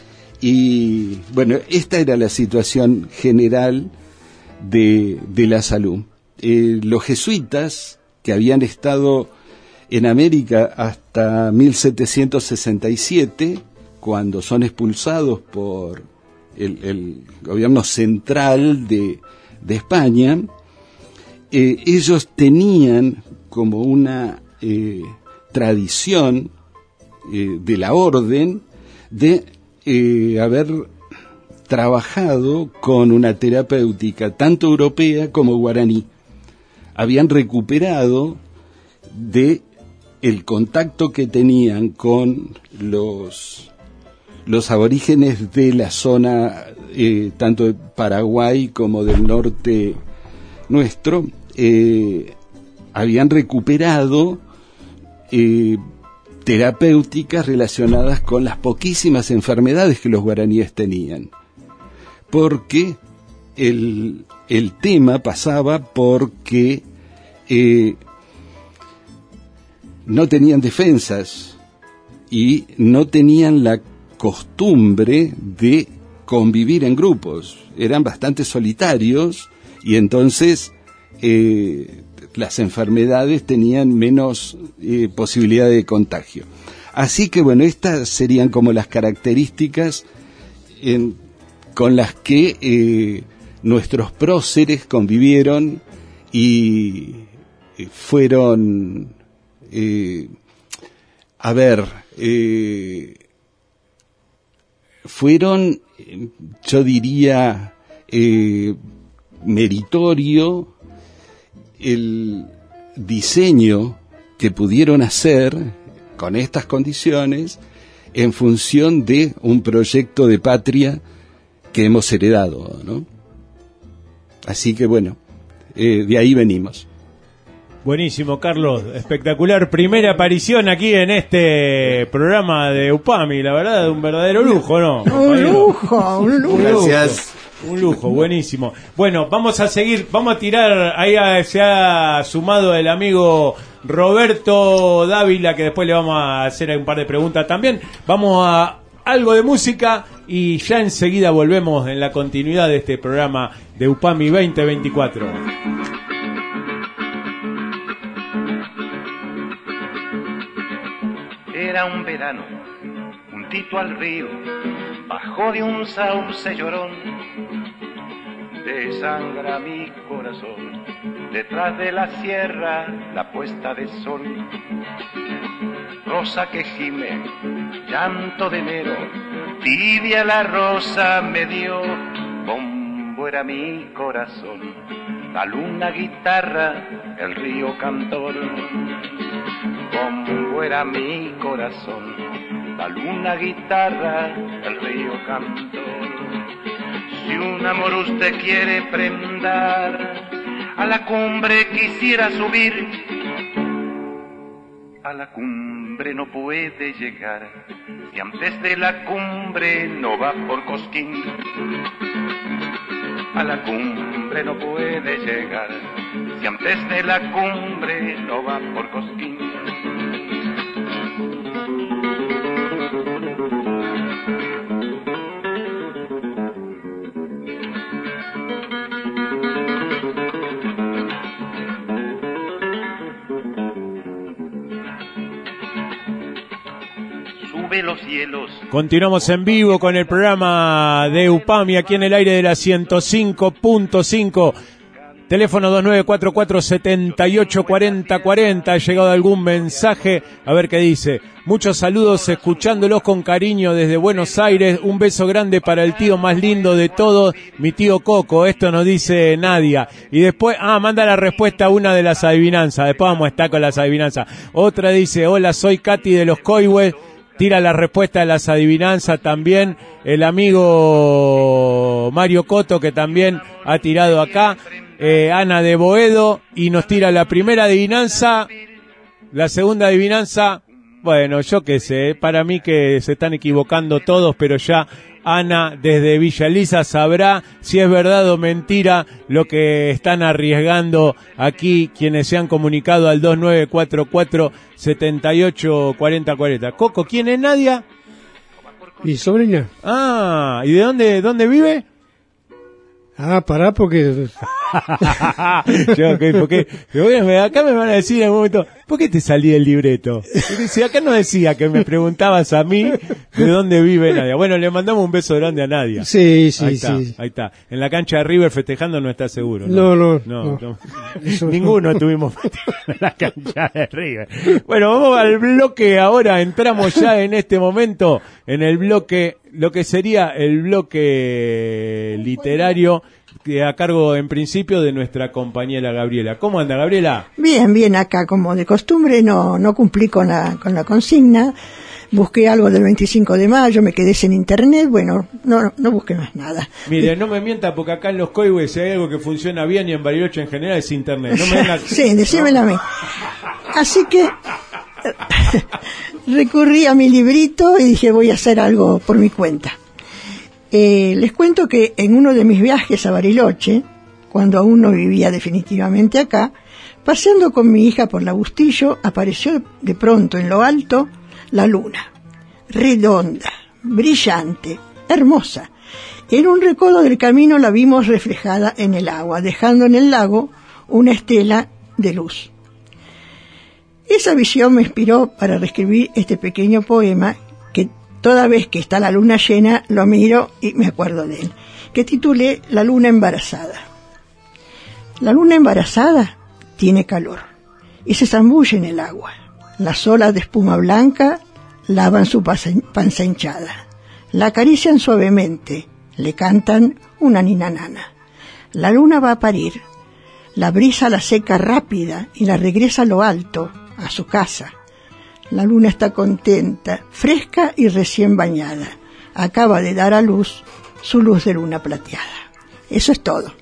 Y bueno, esta era la situación general de, de la salud. Eh, los jesuitas, que habían estado en América hasta mil setecientos sesenta y siete, cuando son expulsados por el, el gobierno central de, de España, eh, ellos tenían como una eh, tradición eh, de la orden de eh, haber trabajado con una terapéutica tanto europea como guaraní. Habían recuperado de el contacto que tenían con los los aborígenes de la zona eh, tanto de Paraguay como del norte nuestro, eh, habían recuperado eh, terapéuticas relacionadas con las poquísimas enfermedades que los guaraníes tenían, porque el, el tema pasaba porque eh, no tenían defensas y no tenían la costumbre de convivir en grupos, eran bastante solitarios y entonces eh, las enfermedades tenían menos eh, posibilidad de contagio. Así que bueno, estas serían como las características en, con las que eh, nuestros próceres convivieron y fueron, eh, a ver, eh, fueron, yo diría, eh, meritorio el diseño que pudieron hacer con estas condiciones en función de un proyecto de patria que hemos heredado, ¿no? Así que bueno, eh, de ahí venimos. Buenísimo, Carlos, espectacular primera aparición aquí en este programa de UPAMI, la verdad, un verdadero lujo, ¿no? Un lujo, un lujo. Gracias. Un lujo, buenísimo. Bueno, vamos a seguir, vamos a tirar, ahí a, se ha sumado el amigo Roberto Dávila, que después le vamos a hacer un par de preguntas también. Vamos a algo de música y ya enseguida volvemos en la continuidad de este programa de UPAMI veinte veinticuatro. Era un verano, juntito al río, bajo de un sauce llorón, desangra mi corazón, detrás de la sierra la puesta de sol, rosa que gime, llanto de enero, tibia la rosa me dio, bombo era mi corazón, la luna guitarra, el río cantor, bombo era mi corazón, la luna guitarra, el río cantor. Si un amor usted quiere prendar, a la cumbre quisiera subir, a la cumbre no puede llegar, y antes de la cumbre no va por Cosquín. A la cumbre no puede llegar, si antes de la cumbre no va por Cosquín. Los cielos. Continuamos en vivo con el programa de UPAMI aquí en el aire de la ciento cinco punto cinco. Teléfono dos nueve cuatro cuatro, siete ocho cuatro cero cuatro cero. Ha llegado algún mensaje, a ver qué dice. Muchos saludos, escuchándolos con cariño desde Buenos Aires. Un beso grande para el tío más lindo de todos, mi tío Coco. Esto nos dice Nadia. Y después, ah, manda la respuesta a una de las adivinanzas. Después vamos a estar con las adivinanzas. Otra dice, hola, soy Katy de los Coihues. Tira la respuesta de las adivinanzas también el amigo Mario Coto, que también ha tirado acá, eh, Ana de Boedo, y nos tira la primera adivinanza, la segunda adivinanza, bueno, yo qué sé, para mí que se están equivocando todos, pero ya Ana desde Villa Elisa sabrá si es verdad o mentira lo que están arriesgando aquí quienes se han comunicado al dos nueve cuatro cuatro, siete ocho cuatro cero cuatro cero. Coco, ¿quién es Nadia? Mi sobrina. Ah, ¿y de dónde, dónde vive? Ah, pará porque... Yo, okay, porque acá me van a decir en algún momento, ¿por qué te salí del libreto? Si acá no decía que me preguntabas a mí de dónde vive Nadia. Bueno, le mandamos un beso grande a Nadia. Sí, sí, ahí está, sí. Ahí está. En la cancha de River festejando no está seguro. No, no, no. no, no. no. Ninguno estuvimos festejando en la cancha de River. Bueno, vamos al bloque ahora. Entramos ya en este momento en el bloque, lo que sería el bloque literario, que a cargo en principio de nuestra compañera Gabriela. ¿Cómo anda, Gabriela? Bien, bien, acá como de costumbre no no cumplí con la con la consigna, busqué algo del veinticinco de mayo, me quedé sin internet, bueno, no no busqué más nada. Mire, no me mienta porque acá en los Coihues si hay algo que funciona bien y en Bariloche en general es internet. No me venga... Sí, decímelo a mí. Así que recurrí a mi librito y dije voy a hacer algo por mi cuenta. Eh, les cuento que en uno de mis viajes a Bariloche, cuando aún no vivía definitivamente acá, paseando con mi hija por la Bustillo, apareció de pronto en lo alto la luna, redonda, brillante, hermosa. En un recodo del camino la vimos reflejada en el agua, dejando en el lago una estela de luz. Esa visión me inspiró para reescribir este pequeño poema que toda vez que está la luna llena, lo miro y me acuerdo de él. que titulé La luna embarazada. La luna embarazada tiene calor y se zambulle en el agua. Las olas de espuma blanca lavan su panza hinchada. La acarician suavemente, le cantan una ninanana. La luna va a parir. La brisa la seca rápida y la regresa a lo alto, a su casa. La luna está contenta, fresca y recién bañada. Acaba de dar a luz su luz de luna plateada. Eso es todo.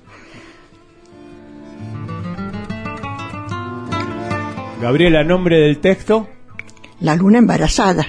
Gabriela, ¿nombre del texto? La luna embarazada.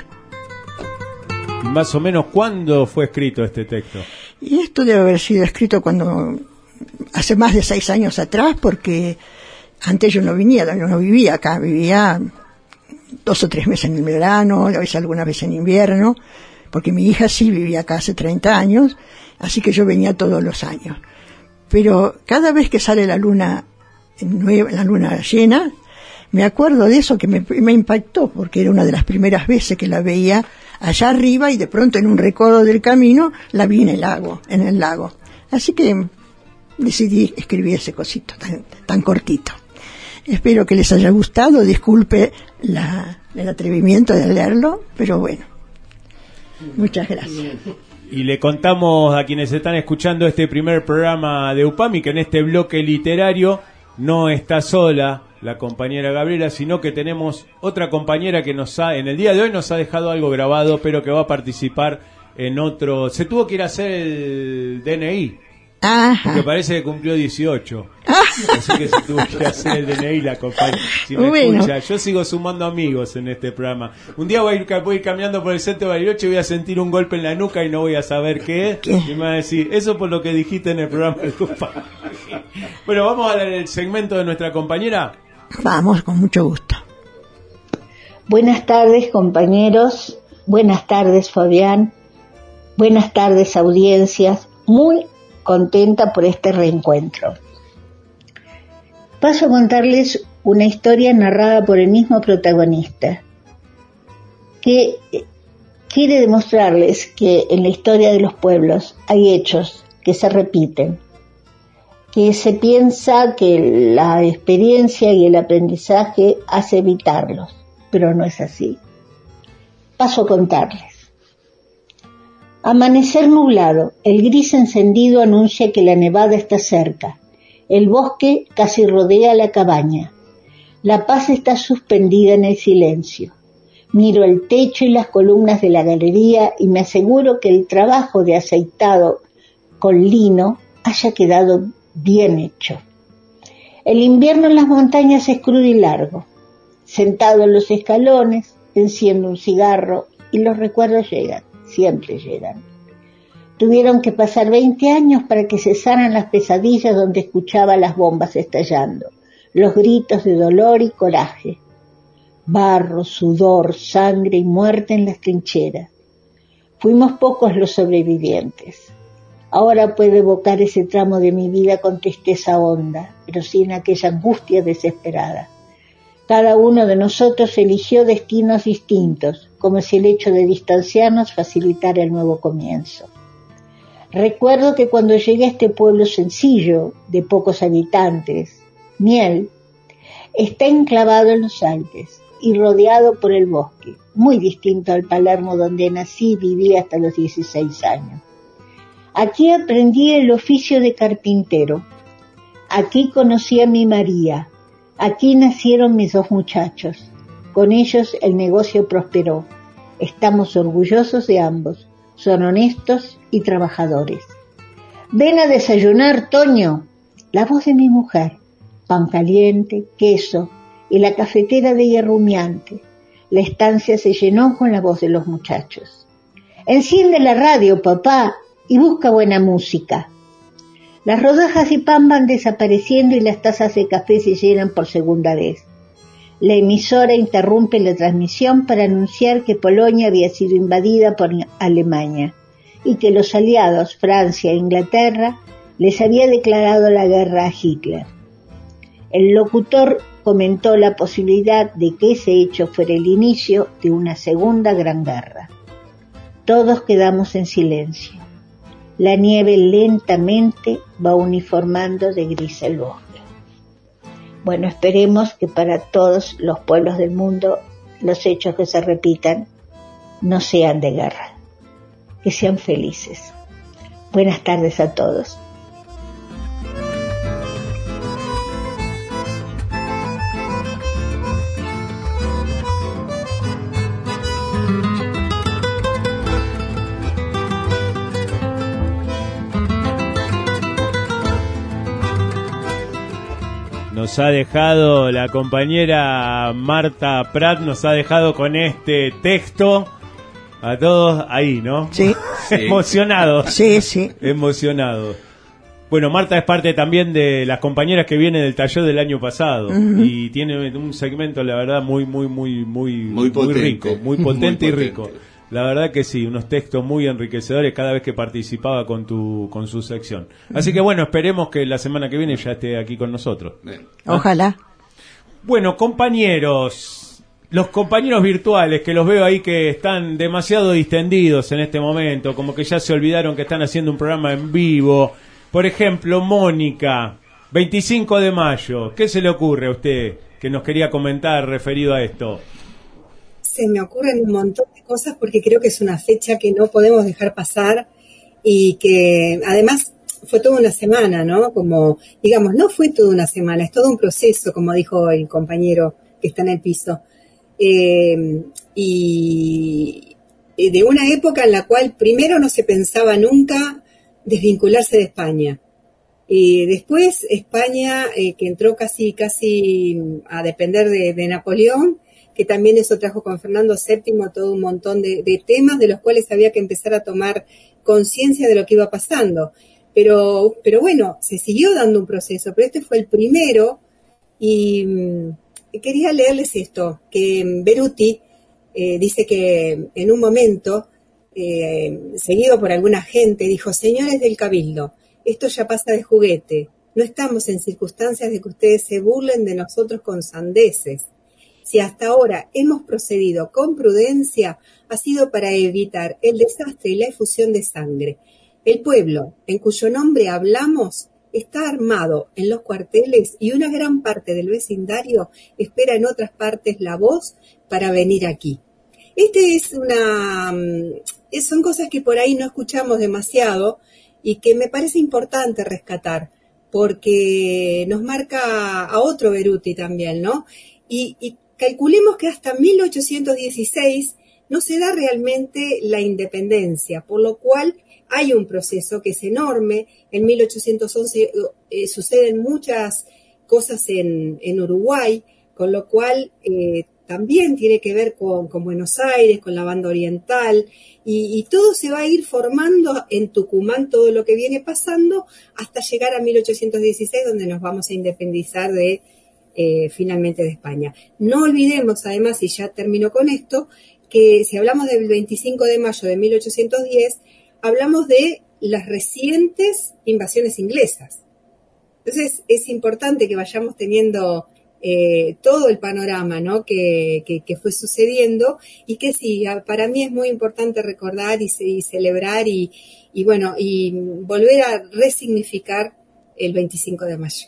Más o menos, ¿cuándo fue escrito este texto? Y esto debe haber sido escrito cuando, hace más de seis años atrás, porque antes yo no venía, yo no vivía acá, vivía dos o tres meses en el verano, a veces algunas veces en invierno, porque mi hija sí vivía acá hace treinta años, así que yo venía todos los años. Pero cada vez que sale la luna nueva, la luna llena, me acuerdo de eso que me, me impactó, porque era una de las primeras veces que la veía allá arriba y de pronto en un recodo del camino la vi en el lago, en el lago. Así que decidí escribir ese cosito tan, tan cortito. Espero que les haya gustado, disculpe la, el atrevimiento de leerlo, pero bueno, muchas gracias. Y le contamos a quienes están escuchando este primer programa de UPAMI que en este bloque literario no está sola la compañera Gabriela, sino que tenemos otra compañera que nos ha, en el día de hoy nos ha dejado algo grabado, pero que va a participar en otro. Se tuvo que ir a hacer el D N I. Ajá. Porque parece que cumplió dieciocho. Así que se tuvo que hacer el D N I la compañera. Si me bueno. escucha, yo sigo sumando amigos en este programa. Un día voy a ir, voy a ir caminando por el centro de Bariloche y voy a sentir un golpe en la nuca y no voy a saber qué es. ¿Qué? Y me va a decir, eso por lo que dijiste en el programa de tu padre. Bueno, vamos al segmento de nuestra compañera. Vamos, con mucho gusto. Buenas tardes, compañeros. Buenas tardes, Fabián. Buenas tardes, audiencias. Muy contenta por este reencuentro. Paso a contarles una historia narrada por el mismo protagonista, que quiere demostrarles que en la historia de los pueblos hay hechos que se repiten, que se piensa que la experiencia y el aprendizaje hace evitarlos, pero no es así. Paso a contarles. Amanecer nublado, el gris encendido anuncia que la nevada está cerca. El bosque casi rodea la cabaña. La paz está suspendida en el silencio. Miro el techo y las columnas de la galería y me aseguro que el trabajo de aceitado con lino haya quedado bien hecho. El invierno en las montañas es crudo y largo. Sentado en los escalones, enciendo un cigarro y los recuerdos llegan. Siempre llegan. Tuvieron que pasar veinte años para que cesaran las pesadillas donde escuchaba las bombas estallando, los gritos de dolor y coraje. Barro, sudor, sangre y muerte en las trincheras. Fuimos pocos los sobrevivientes. Ahora puedo evocar ese tramo de mi vida con tristeza honda, pero sin aquella angustia desesperada. Cada uno de nosotros eligió destinos distintos, como si el hecho de distanciarnos facilitara el nuevo comienzo. Recuerdo que cuando llegué a este pueblo sencillo, de pocos habitantes, Miel, está enclavado en los Alpes y rodeado por el bosque, muy distinto al Palermo donde nací y viví hasta los dieciséis años. Aquí aprendí el oficio de carpintero. Aquí conocí a mi María. Aquí nacieron mis dos muchachos. Con ellos el negocio prosperó. Estamos orgullosos de ambos. Son honestos y trabajadores. Ven a desayunar, Toño. La voz de mi mujer. Pan caliente, queso y la cafetera de hierro humeante. La estancia se llenó con la voz de los muchachos. Enciende la radio, papá, y busca buena música. Las rodajas de pan van desapareciendo y las tazas de café se llenan por segunda vez. La emisora interrumpe la transmisión para anunciar que Polonia había sido invadida por Alemania y que los aliados, Francia e Inglaterra, les había declarado la guerra a Hitler. El locutor comentó la posibilidad de que ese hecho fuera el inicio de una segunda gran guerra. Todos quedamos en silencio. La nieve lentamente va uniformando de gris el bosque. Bueno, esperemos que para todos los pueblos del mundo los hechos que se repitan no sean de guerra, que sean felices. Buenas tardes a todos. Nos ha dejado la compañera Marta Prat, nos ha dejado con este texto a todos ahí, ¿no? Sí. Emocionados. Sí, sí. Emocionados. Bueno, Marta es parte también de las compañeras que vienen del taller del año pasado. Uh-huh. Y tiene un segmento, la verdad, muy, muy, muy, muy, muy, muy rico, muy potente, muy potente y rico. La verdad que sí, unos textos muy enriquecedores cada vez que participaba con tu con su sección. Así que bueno, esperemos que la semana que viene ya esté aquí con nosotros. ¿Ah? Ojalá. Bueno, compañeros, los compañeros virtuales que los veo ahí que están demasiado distendidos en este momento, como que ya se olvidaron que están haciendo un programa en vivo. Por ejemplo, Mónica, veinticinco de mayo, ¿qué se le ocurre a usted que nos quería comentar referido a esto? Se me ocurren un montón de cosas porque creo que es una fecha que no podemos dejar pasar y que además fue toda una semana, ¿no? Como, digamos, no fue toda una semana, es todo un proceso, como dijo el compañero que está en el piso. Eh, y de una época en la cual primero no se pensaba nunca desvincularse de España. Y después España, eh, que entró casi, casi a depender de, de Napoleón, que también eso trajo con Fernando séptimo todo un montón de, de temas de los cuales había que empezar a tomar conciencia de lo que iba pasando. Pero, pero bueno, se siguió dando un proceso, pero este fue el primero y mmm, quería leerles esto, que Beruti eh, dice que en un momento, eh, seguido por alguna gente, dijo: señores del Cabildo, esto ya pasa de juguete, no estamos en circunstancias de que ustedes se burlen de nosotros con sandeces. Si hasta ahora hemos procedido con prudencia, ha sido para evitar el desastre y la efusión de sangre. El pueblo, en cuyo nombre hablamos, está armado en los cuarteles y una gran parte del vecindario espera en otras partes la voz para venir aquí. Este es una, son cosas que por ahí no escuchamos demasiado y que me parece importante rescatar, porque nos marca a otro Beruti también, ¿no? Y, y calculemos que hasta mil ochocientos dieciséis no se da realmente la independencia, por lo cual hay un proceso que es enorme. En mil ochocientos once eh, suceden muchas cosas en, en Uruguay, con lo cual eh, también tiene que ver con, con Buenos Aires, con la banda oriental, y, y todo se va a ir formando en Tucumán, todo lo que viene pasando, hasta llegar a mil ochocientos dieciséis, donde nos vamos a independizar de eh, finalmente de España. No olvidemos, además, y ya termino con esto, que si hablamos del veinticinco de mayo de mil ochocientos diez, hablamos de las recientes invasiones inglesas. Entonces es importante que vayamos teniendo eh, todo el panorama, ¿no? que, que, que fue sucediendo, y que sí, para mí es muy importante recordar y, y celebrar y, y bueno, y volver a resignificar el veinticinco de mayo.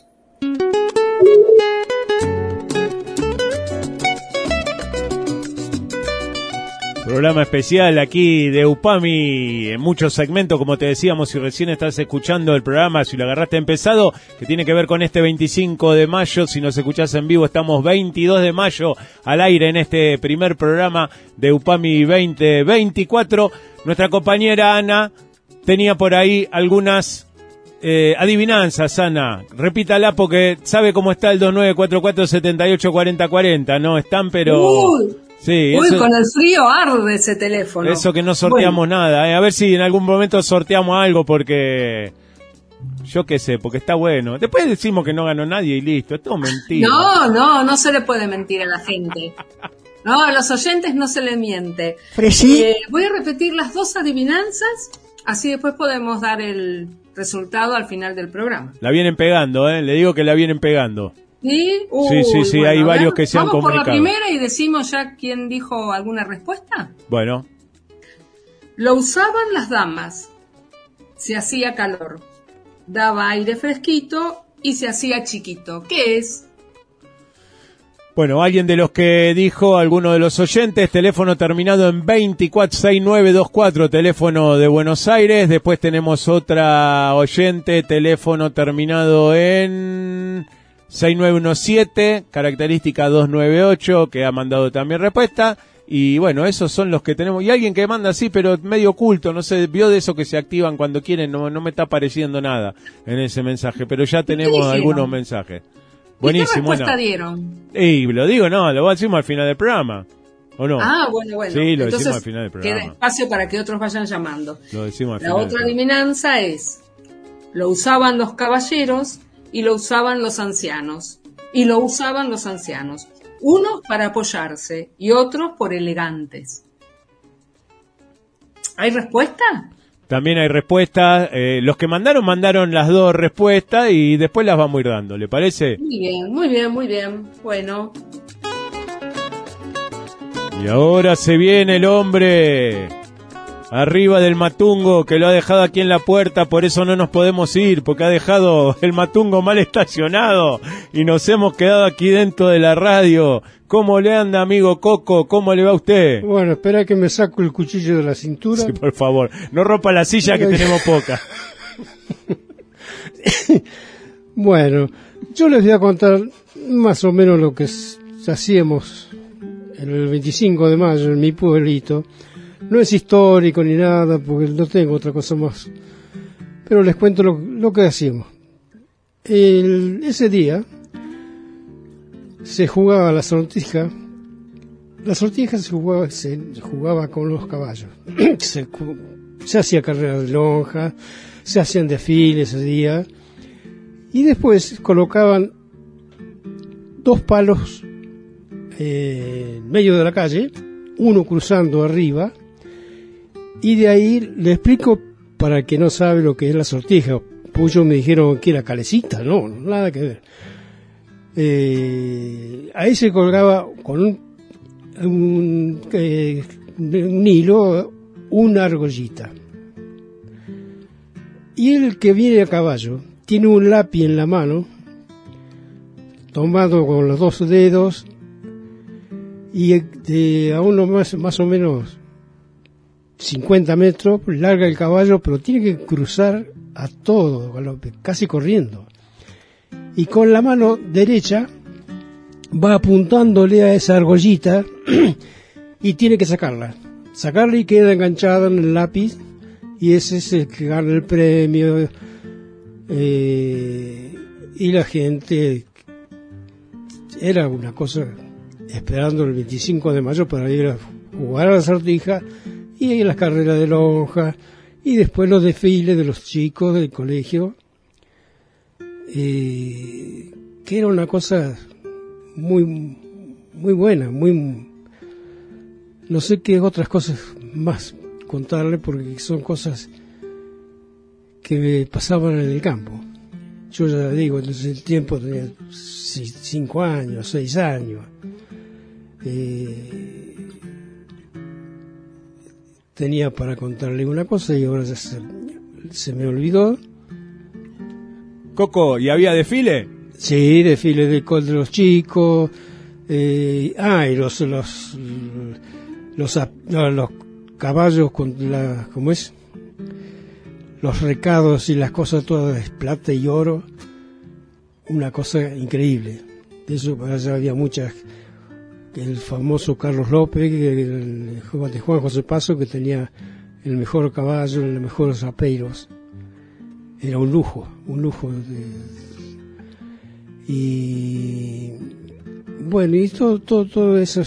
Programa especial aquí de UPAMI, en muchos segmentos, como te decíamos, si recién estás escuchando el programa, si lo agarraste empezado, que tiene que ver con este veinticinco de mayo, si nos escuchás en vivo, estamos veintidós de mayo al aire en este primer programa de UPAMI veinte veinticuatro. Nuestra compañera Ana tenía por ahí algunas eh, adivinanzas, Ana, repítala porque sabe cómo está el dos nueve cuatro cuatro siete ocho cuatro cero cuatro cero, ¿no? Están pero... Uy. Sí, Uy, eso, con el frío arde ese teléfono. Eso que no sorteamos bueno. nada, ¿eh? A ver si en algún momento sorteamos algo porque... Yo qué sé, porque está bueno. Después decimos que no ganó nadie y listo, es todo mentira. No, no, no se le puede mentir a la gente. No, a los oyentes no se le miente. Eh, voy a repetir las dos adivinanzas, así después podemos dar el resultado al final del programa. La vienen pegando, ¿eh? Le digo que la vienen pegando. ¿Sí? Uy, sí, sí, sí, bueno, hay varios que se han complicado. Vamos por la primera y decimos ya quién dijo alguna respuesta. Bueno. Lo usaban las damas, se hacía calor, daba aire fresquito y se hacía chiquito. ¿Qué es? Bueno, alguien de los que dijo, alguno de los oyentes, teléfono terminado en veinticuatro sesenta y nueve veinticuatro, teléfono de Buenos Aires. Después tenemos otra oyente, teléfono terminado en seis nueve uno siete, característica doscientos noventa y ocho, que ha mandado también respuesta. Y bueno, esos son los que tenemos. Y alguien que manda así, pero medio oculto, no sé, vio de eso que se activan cuando quieren, no, no me está apareciendo nada en ese mensaje, pero ya tenemos algunos mensajes. Buenísimo. ¿Y qué respuesta no. dieron? Y lo digo, no, lo decimos al final del programa, ¿o no? Ah, bueno, bueno. Sí, lo Entonces, decimos al final del programa. queda espacio para que otros vayan llamando. Lo decimos al La final. otra adivinanza es, lo usaban los caballeros y lo usaban los ancianos. Y lo usaban los ancianos. Unos para apoyarse y otros por elegantes. ¿Hay respuesta? También hay respuestas. Eh, los que mandaron, mandaron las dos respuestas y después las vamos a ir dando, ¿le parece? Muy bien, muy bien, muy bien. Bueno. Y ahora se viene el hombre arriba del matungo que lo ha dejado aquí en la puerta, por eso no nos podemos ir, porque ha dejado el matungo mal estacionado y nos hemos quedado aquí dentro de la radio. ¿Cómo le anda, amigo Coco? ¿Cómo le va a usted? Bueno, espera que me saco el cuchillo de la cintura. Sí, por favor, no rompa la silla que tenemos poca. Bueno, yo les voy a contar más o menos lo que s- hacíamos en el veinticinco de mayo en mi pueblito. No es histórico ni nada, porque no tengo otra cosa más. Pero les cuento lo, lo que hacíamos. El, ese día se jugaba la sortija. La sortija se jugaba, se jugaba con los caballos. se, ju- se hacía carrera de lonja, se hacían desfiles ese día. Y después colocaban dos palos eh, en medio de la calle, uno cruzando arriba, y de ahí le explico para el que no sabe lo que es la sortija. Muchos me dijeron que era calecita, no, nada que ver. Eh, ahí se colgaba con un, un, eh, un hilo una argollita. Y el que viene a caballo tiene un lápiz en la mano, tomado con los dos dedos, y de a uno más, más o menos cincuenta metros, larga el caballo, pero tiene que cruzar a todo galope, casi corriendo. Y con la mano derecha va apuntándole a esa argollita y tiene que sacarla. Sacarla y queda enganchada en el lápiz, y ese es el que gana el premio. Eh, y la gente era una cosa esperando el veinticinco de mayo para ir a jugar a la sortija y ahí las carreras de lonja y después los desfiles de los chicos del colegio, eh, que era una cosa muy muy buena, muy no sé qué otras cosas más contarle, porque son cosas que me pasaban en el campo. Yo ya digo, en ese tiempo tenía cinco años, seis años. Eh, tenía para contarle una cosa y ahora ya se, se me olvidó. Coco, ¿y había desfile? Sí, desfile de, de los chicos. Eh, ah, y los los los, los, los caballos con la, ¿cómo es? Los recados y las cosas todas de plata y oro, una cosa increíble. De eso allá había muchas, el famoso Carlos López, el de Juan José Paso, que tenía el mejor caballo, los mejores apeiros. Era un lujo, un lujo. De, y bueno, y todo, todo, todo eso,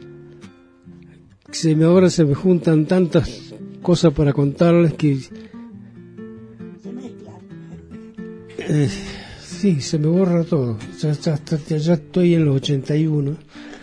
se me, ahora se me juntan tantas cosas para contarles que Eh, sí, se me borra todo. Ya, ya, ya, ya estoy en los ochenta y uno.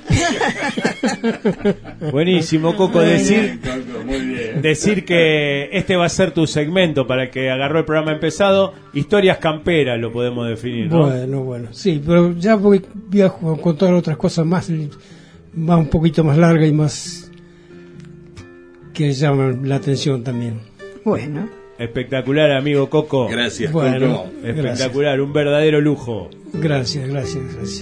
Buenísimo, Coco. Decir, decir que este va a ser tu segmento para el que agarró el programa empezado. Historias camperas lo podemos definir, ¿no? Bueno, bueno, sí, pero ya voy, voy a contar otras cosas más, más un poquito más largas y más que llaman la atención también. Bueno, Espectacular, amigo Coco. Gracias, Bueno, Coco. Espectacular, gracias. un verdadero lujo. Gracias, gracias, gracias.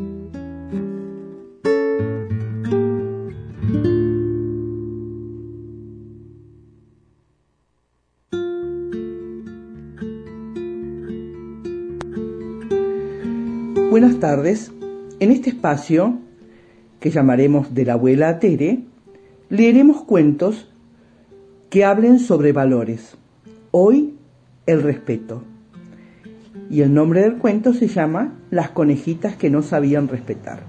Buenas tardes. En este espacio, que llamaremos de la abuela Tere, leeremos cuentos que hablen sobre valores. Hoy, el respeto. Y el nombre del cuento se llama Las conejitas que no sabían respetar.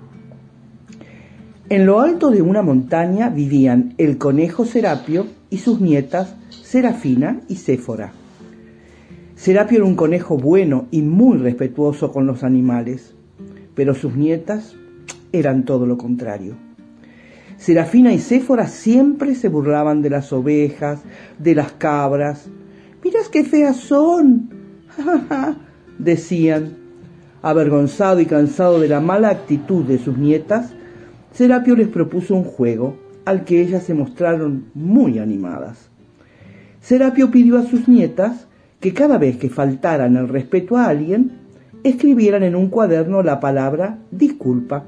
En lo alto de una montaña vivían el conejo Serapio y sus nietas Serafina y Séfora. Serapio era un conejo bueno y muy respetuoso con los animales, pero sus nietas eran todo lo contrario. Serafina y Séfora siempre se burlaban de las ovejas, de las cabras. «¡Mirás qué feas son!», decían. Avergonzado y cansado de la mala actitud de sus nietas, Serapio les propuso un juego al que ellas se mostraron muy animadas. Serapio pidió a sus nietas que cada vez que faltaran el respeto a alguien, escribieran en un cuaderno la palabra disculpa.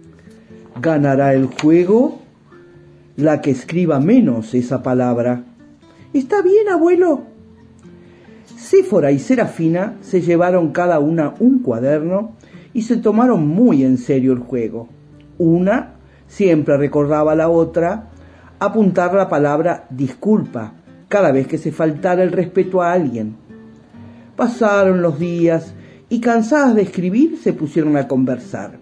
Ganará el juego la que escriba menos esa palabra. «Está bien, abuelo». Séfora y Serafina se llevaron cada una un cuaderno y se tomaron muy en serio el juego. Una siempre recordaba a la otra apuntar la palabra disculpa cada vez que se faltara el respeto a alguien. Pasaron los días y, cansadas de escribir, se pusieron a conversar.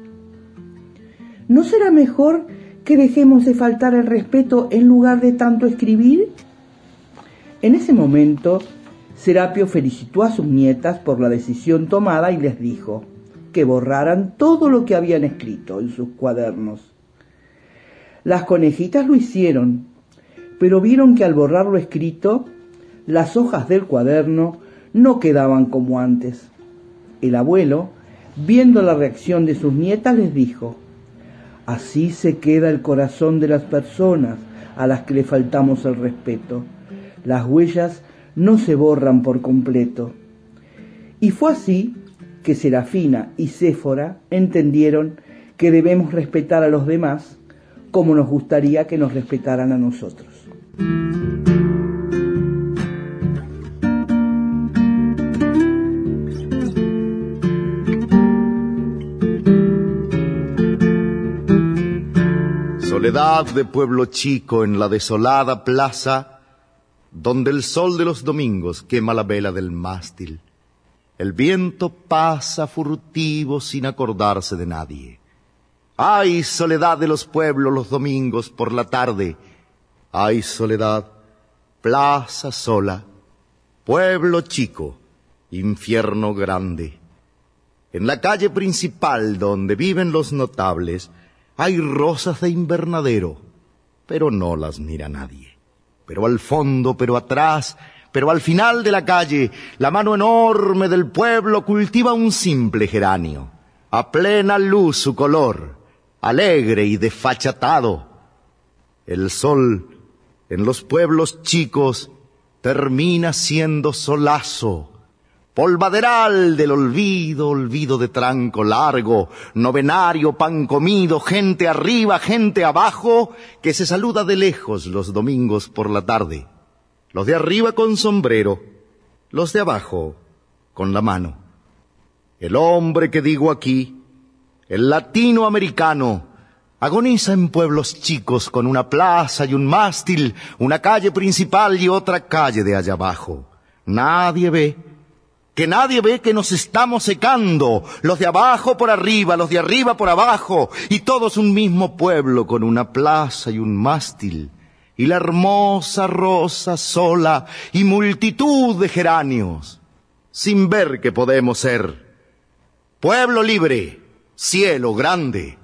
¿No será mejor que dejemos de faltar el respeto en lugar de tanto escribir? En ese momento, Serapio felicitó a sus nietas por la decisión tomada y les dijo que borraran todo lo que habían escrito en sus cuadernos. Las conejitas lo hicieron, pero vieron que al borrar lo escrito, las hojas del cuaderno no quedaban como antes. El abuelo, viendo la reacción de sus nietas, les dijo: «Así se queda el corazón de las personas a las que le faltamos el respeto. Las huellas no se borran por completo». Y fue así que Serafina y Séfora entendieron que debemos respetar a los demás como nos gustaría que nos respetaran a nosotros. Soledad de pueblo chico en la desolada plaza, donde el sol de los domingos quema la vela del mástil. El viento pasa furtivo sin acordarse de nadie. ¡Ay, soledad de los pueblos los domingos por la tarde! ¡Ay, soledad! Plaza sola, pueblo chico, infierno grande. En la calle principal donde viven los notables hay rosas de invernadero, pero no las mira nadie. Pero al fondo, pero atrás, pero al final de la calle, la mano enorme del pueblo cultiva un simple geranio, a plena luz su color, alegre y desfachatado. El sol en los pueblos chicos termina siendo solazo, polvaderal del olvido, olvido de tranco largo, novenario, pan comido, gente arriba, gente abajo, que se saluda de lejos los domingos por la tarde. Los de arriba con sombrero, los de abajo con la mano. El hombre que digo aquí, el latinoamericano, agoniza en pueblos chicos con una plaza y un mástil, una calle principal y otra calle de allá abajo. Nadie ve, que nadie ve que nos estamos secando, los de abajo por arriba, los de arriba por abajo, y todos un mismo pueblo con una plaza y un mástil, y la hermosa rosa sola y multitud de geranios, sin ver que podemos ser pueblo libre, cielo grande.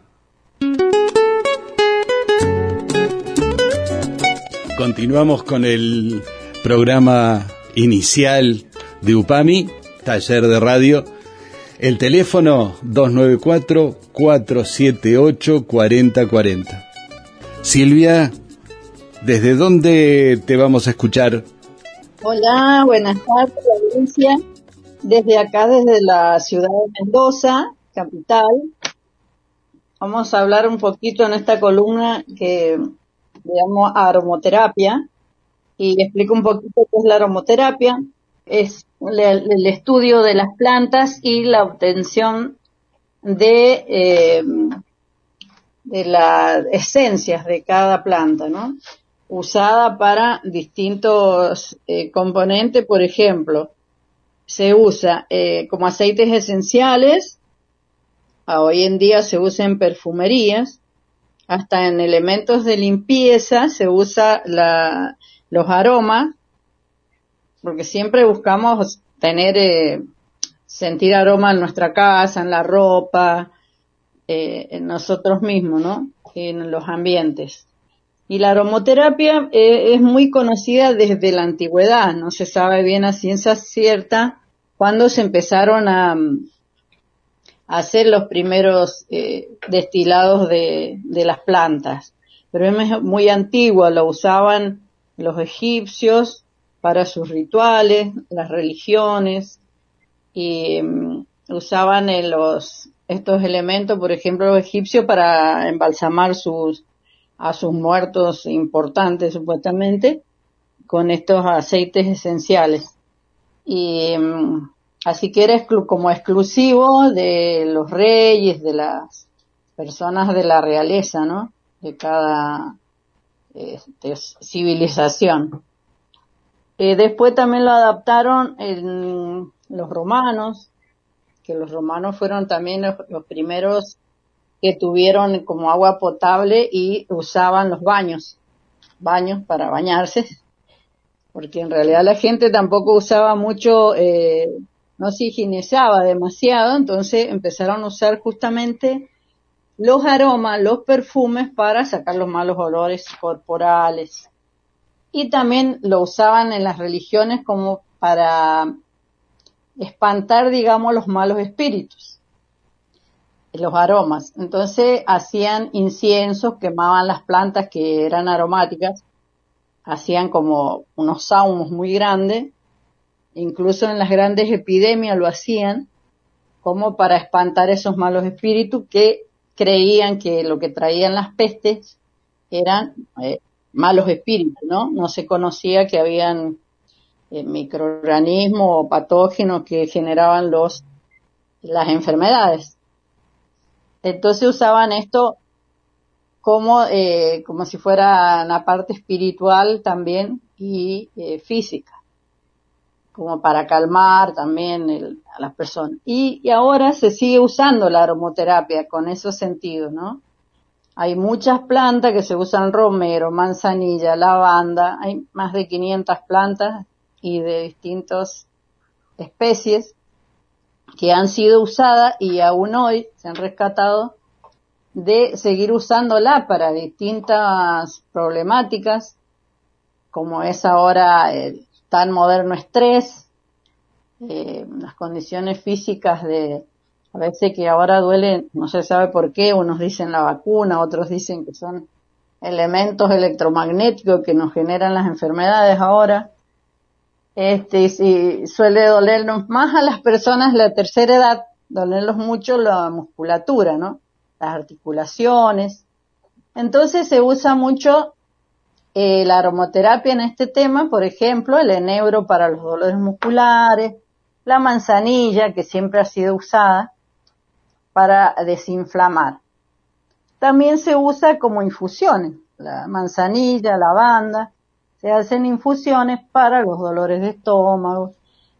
Continuamos con el programa inicial de UPAMI, Taller de Radio. El teléfono dos nueve cuatro, cuatro siete ocho, cuatro cero cuatro cero. Silvia, ¿desde dónde te vamos a escuchar? Hola, buenas tardes, audiencia. Desde acá, desde la ciudad de Mendoza, capital, vamos a hablar un poquito en esta columna que llamo aromoterapia y explico un poquito qué es la aromoterapia. Es el estudio de las plantas y la obtención de, eh, de las esencias de cada planta, ¿no? Usada para distintos eh, componentes, por ejemplo, se usa eh, como aceites esenciales, a hoy en día se usa en perfumerías, hasta en elementos de limpieza se usa la, los aromas, porque siempre buscamos tener, eh, sentir aroma en nuestra casa, en la ropa, eh, en nosotros mismos, ¿no? En los ambientes. Y la aromoterapia eh, es muy conocida desde la antigüedad, no se sabe bien a ciencia cierta cuándo se empezaron a, a hacer los primeros eh, destilados de, de las plantas. Pero es muy antigua, lo usaban los egipcios para sus rituales, las religiones, y um, usaban en los, estos elementos, por ejemplo, los egipcios para embalsamar sus a sus muertos importantes supuestamente con estos aceites esenciales y um, así que era exclu- como exclusivo de los reyes, de las personas de la realeza, ¿no? De cada este, civilización. Eh, después también lo adaptaron en los romanos, que los romanos fueron también los, los primeros que tuvieron como agua potable y usaban los baños, baños para bañarse, porque en realidad la gente tampoco usaba mucho, eh, no se higienizaba demasiado, entonces empezaron a usar justamente los aromas, los perfumes para sacar los malos olores corporales. Y también lo usaban en las religiones como para espantar, digamos, los malos espíritus. Los aromas. Entonces hacían inciensos, quemaban las plantas que eran aromáticas, hacían como unos sahumos muy grandes, incluso en las grandes epidemias lo hacían, como para espantar esos malos espíritus que creían que lo que traían las pestes eran eh, malos espíritus, ¿no? No se conocía que habían eh, microorganismos o patógenos que generaban los las enfermedades. Entonces usaban esto como eh, como si fuera una parte espiritual también y eh, física, como para calmar también el, a las personas. Y, y ahora se sigue usando la aromoterapia con esos sentidos, ¿no? Hay muchas plantas que se usan: romero, manzanilla, lavanda, hay más de quinientas plantas y de distintas especies que han sido usadas y aún hoy se han rescatado de seguir usándola para distintas problemáticas, como es ahora el tan moderno estrés, eh, las condiciones físicas de, a veces que ahora duelen, no se sabe por qué, unos dicen la vacuna, otros dicen que son elementos electromagnéticos que nos generan las enfermedades ahora. Este, y suele dolernos más a las personas de la tercera edad, dolerlos mucho la musculatura, ¿no? Las articulaciones. Entonces se usa mucho eh, la aromoterapia en este tema, por ejemplo, el enebro para los dolores musculares, la manzanilla, que siempre ha sido usada para desinflamar. También se usa como infusiones, la manzanilla, lavanda, se hacen infusiones para los dolores de estómago,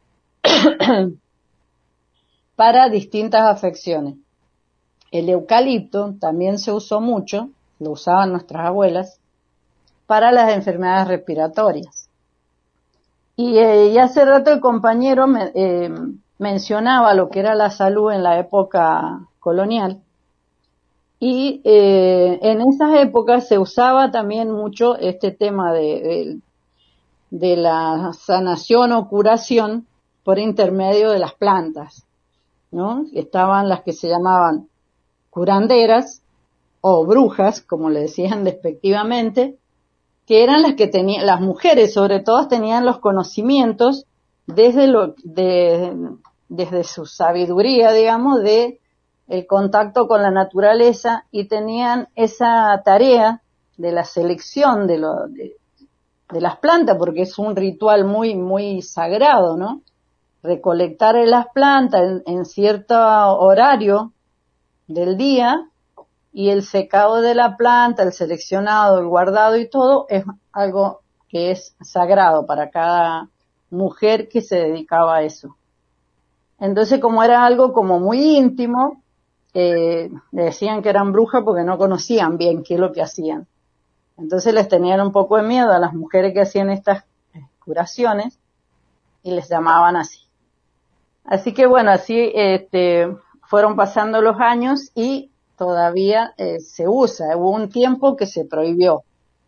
para distintas afecciones. El eucalipto también se usó mucho, lo usaban nuestras abuelas, para las enfermedades respiratorias. Y, eh, y hace rato el compañero me, eh, mencionaba lo que era la salud en la época colonial. Y eh, en esas épocas se usaba también mucho este tema de, de, de la sanación o curación por intermedio de las plantas, ¿no? Estaban las que se llamaban curanderas o brujas, como le decían despectivamente, que eran las que tenían, las mujeres sobre todo tenían los conocimientos desde lo, de, desde su sabiduría, digamos, de el contacto con la naturaleza, y tenían esa tarea de la selección de, lo, de, de las plantas, porque es un ritual muy, muy sagrado, ¿no? Recolectar las plantas en, en cierto horario del día, y el secado de la planta, el seleccionado, el guardado y todo, es algo que es sagrado para cada mujer que se dedicaba a eso. Entonces, como era algo como muy íntimo, eh, le decían que eran brujas porque no conocían bien qué es lo que hacían. Entonces les tenían un poco de miedo a las mujeres que hacían estas curaciones y les llamaban así. Así que bueno, así este, fueron pasando los años y todavía eh, se usa. Hubo un tiempo que se prohibió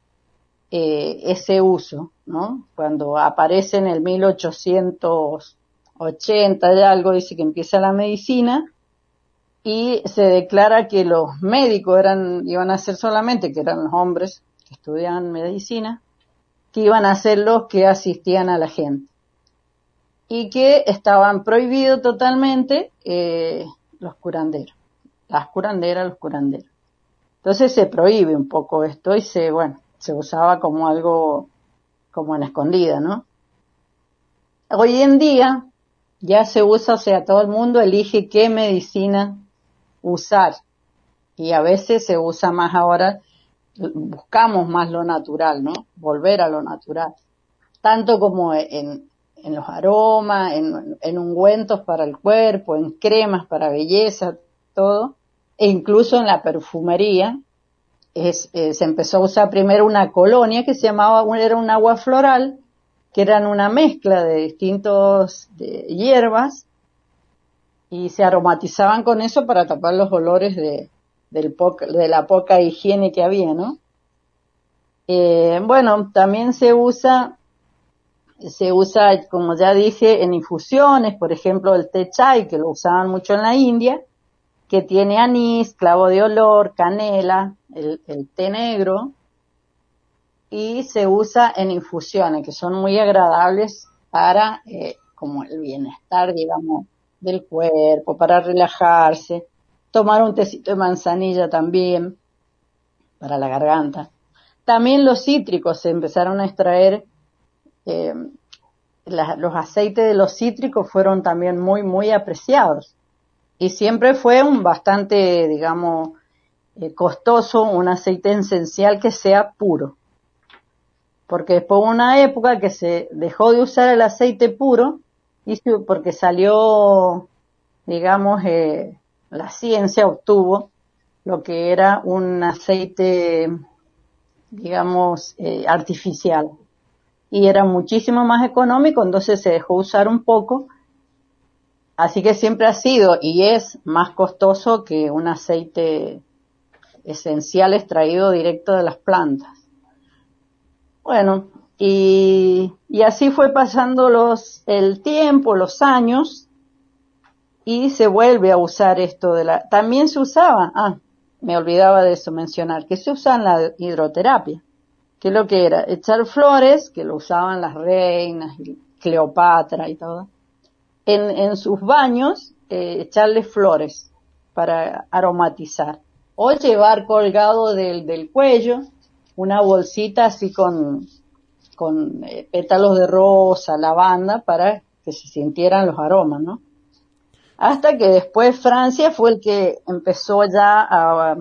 eh, ese uso, ¿no? Cuando aparece en el mil ochocientos ochenta y algo, dice que empieza la medicina, y se declara que los médicos eran, iban a ser solamente, que eran los hombres que estudiaban medicina, que iban a ser los que asistían a la gente, y que estaban prohibidos totalmente eh, los curanderos, las curanderas, los curanderos. Entonces se prohíbe un poco esto y se, bueno, se usaba como algo, como en escondida, ¿no? Hoy en día ya se usa, o sea, todo el mundo elige qué medicina usar, y a veces se usa más ahora, buscamos más lo natural, ¿no? Volver a lo natural, tanto como en, en los aromas, en, en ungüentos para el cuerpo, en cremas para belleza, todo, e incluso en la perfumería. Es, eh, se empezó a usar primero una colonia que se llamaba, era un agua floral, que eran una mezcla de distintos de hierbas, y se aromatizaban con eso para tapar los olores de, del poca, de la poca higiene que había, ¿no? Eh, bueno, también se usa, se usa, como ya dije, en infusiones, por ejemplo, el té chai, que lo usaban mucho en la India, que tiene anís, clavo de olor, canela, el, el té negro, y se usa en infusiones, que son muy agradables para, eh, como el bienestar, digamos, del cuerpo, para relajarse. Tomar un tecito de manzanilla también, para la garganta. También los cítricos se empezaron a extraer, eh, la, los aceites de los cítricos fueron también muy, muy apreciados. Y siempre fue un bastante, digamos, eh, costoso un aceite esencial que sea puro. Porque después hubo una época que se dejó de usar el aceite puro, y porque salió, digamos, eh, la ciencia obtuvo lo que era un aceite, digamos, eh, artificial. Y era muchísimo más económico, entonces se dejó usar un poco. Así que siempre ha sido y es más costoso que un aceite esencial extraído directo de las plantas. Bueno, y, y así fue pasando los, el tiempo, los años, y se vuelve a usar esto de la... También se usaba, ah, me olvidaba de eso mencionar, que se usa en la hidroterapia, que es lo que era echar flores, que lo usaban las reinas, Cleopatra y todo, en, en sus baños, eh, echarle flores para aromatizar, o llevar colgado del, del cuello una bolsita así con, con eh, pétalos de rosa, lavanda, para que se sintieran los aromas, ¿no? Hasta que después Francia fue el que empezó ya a,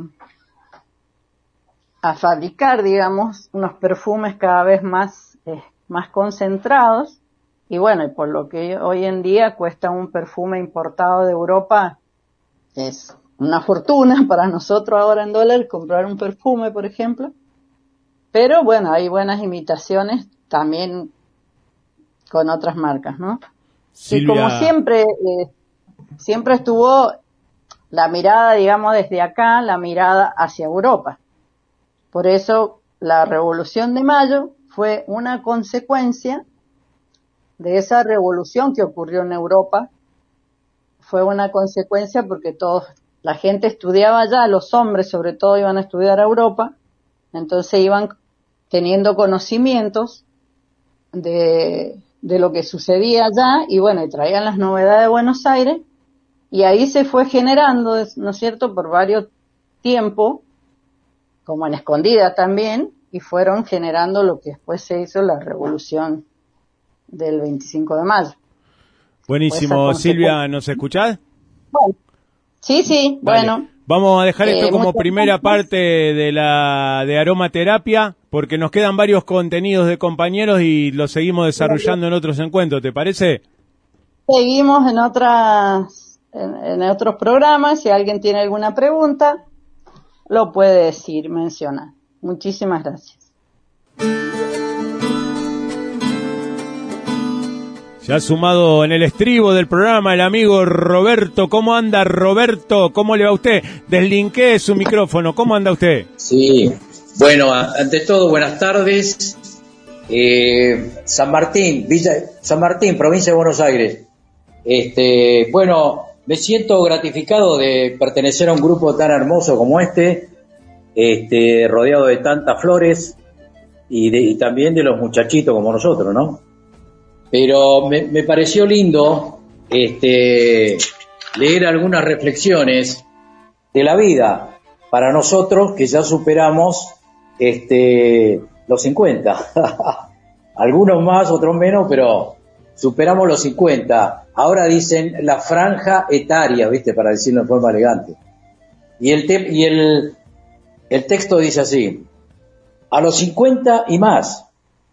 a fabricar, digamos, unos perfumes cada vez más, eh, más concentrados, y bueno, y por lo que hoy en día cuesta un perfume importado de Europa, es una fortuna para nosotros ahora en dólares comprar un perfume, por ejemplo. Pero bueno, hay buenas imitaciones también con otras marcas, ¿no? Silvia. Y como siempre, eh, siempre estuvo la mirada, digamos, desde acá, la mirada hacia Europa. Por eso la Revolución de Mayo fue una consecuencia de esa revolución que ocurrió en Europa. Fue una consecuencia porque todos, la gente estudiaba allá, los hombres sobre todo iban a estudiar a Europa, entonces iban teniendo conocimientos de, de lo que sucedía allá, y bueno, y traían las novedades de Buenos Aires, y ahí se fue generando, ¿no es cierto?, por varios tiempos, como en escondida también, y fueron generando lo que después se hizo la revolución del veinticinco de mayo. Buenísimo, Silvia, ¿nos escuchás? Bueno, sí, sí, Vale. bueno. Vamos a dejar esto Eh, como muchas primera gracias. parte de la de aromaterapia, porque nos quedan varios contenidos de compañeros y los seguimos desarrollando en otros encuentros, ¿te parece? Seguimos en otras, en, en otros programas. Si alguien tiene alguna pregunta, lo puede decir, mencionar. Muchísimas gracias. Se ha sumado en el estribo del programa el amigo Roberto. ¿Cómo anda, Roberto? ¿Cómo le va a usted? Deslinquee su micrófono. ¿Cómo anda usted? Sí, bueno, ante todo, buenas tardes. Eh, San Martín, Villa, San Martín, provincia de Buenos Aires. Este, bueno, me siento gratificado de pertenecer a un grupo tan hermoso como este, este, rodeado de tantas flores y, de, y también de los muchachitos como nosotros, ¿no? Pero me, me pareció lindo este, leer algunas reflexiones de la vida para nosotros que ya superamos este, los cincuenta. Algunos más, otros menos, pero superamos los cincuenta. Ahora dicen la franja etaria, ¿viste? Para decirlo de forma elegante. Y el, te- y el, el texto dice así: a los cincuenta y más,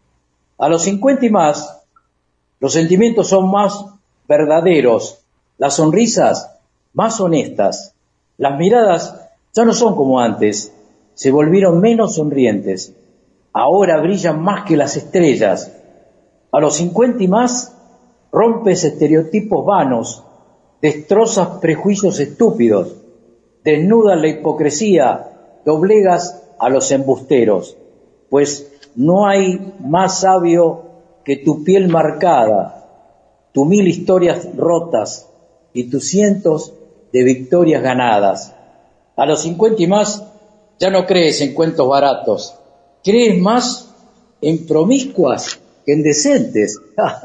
a los cincuenta y más, los sentimientos son más verdaderos, las sonrisas más honestas, las miradas ya no son como antes, se volvieron menos sonrientes, ahora brillan más que las estrellas. A los cincuenta y más, rompes estereotipos vanos, destrozas prejuicios estúpidos, desnudas la hipocresía, doblegas a los embusteros, pues no hay más sabio que tu piel marcada, tu mil historias rotas y tus cientos de victorias ganadas. A los cincuenta y más ya no crees en cuentos baratos, crees más en promiscuas que en decentes.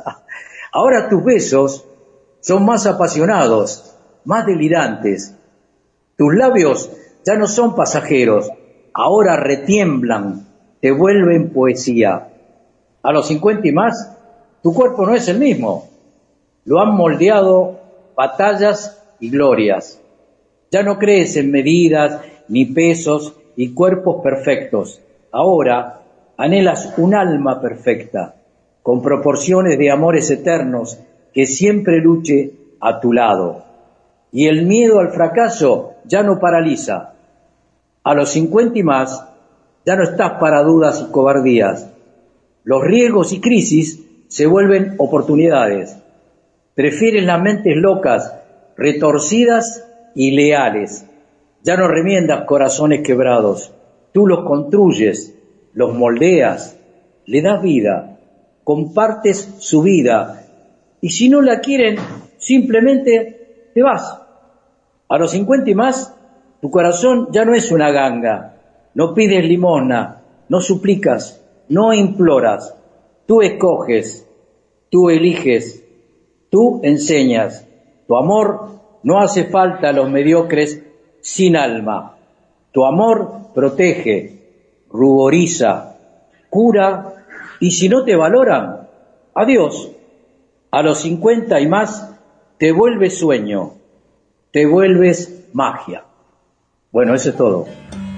Ahora tus besos son más apasionados, más delirantes. Tus labios ya no son pasajeros, ahora retiemblan, te vuelven poesía. A los cincuenta y más, tu cuerpo no es el mismo. Lo han moldeado batallas y glorias. Ya no crees en medidas, ni pesos, y cuerpos perfectos. Ahora anhelas un alma perfecta, con proporciones de amores eternos, que siempre luche a tu lado. Y el miedo al fracaso ya no paraliza. A los cincuenta y más, ya no estás para dudas y cobardías. Los riesgos y crisis se vuelven oportunidades. Prefieres las mentes locas, retorcidas y leales. Ya no remiendas corazones quebrados. Tú los construyes, los moldeas, le das vida, compartes su vida. Y si no la quieren, simplemente te vas. A los cincuenta y más, tu corazón ya no es una ganga. No pides limosna, no suplicas, no imploras, tú escoges, tú eliges, tú enseñas. Tu amor no hace falta a los mediocres sin alma. Tu amor protege, ruboriza, cura, y si no te valoran, adiós. A los cincuenta y más te vuelves sueño, te vuelves magia. Bueno, eso es todo.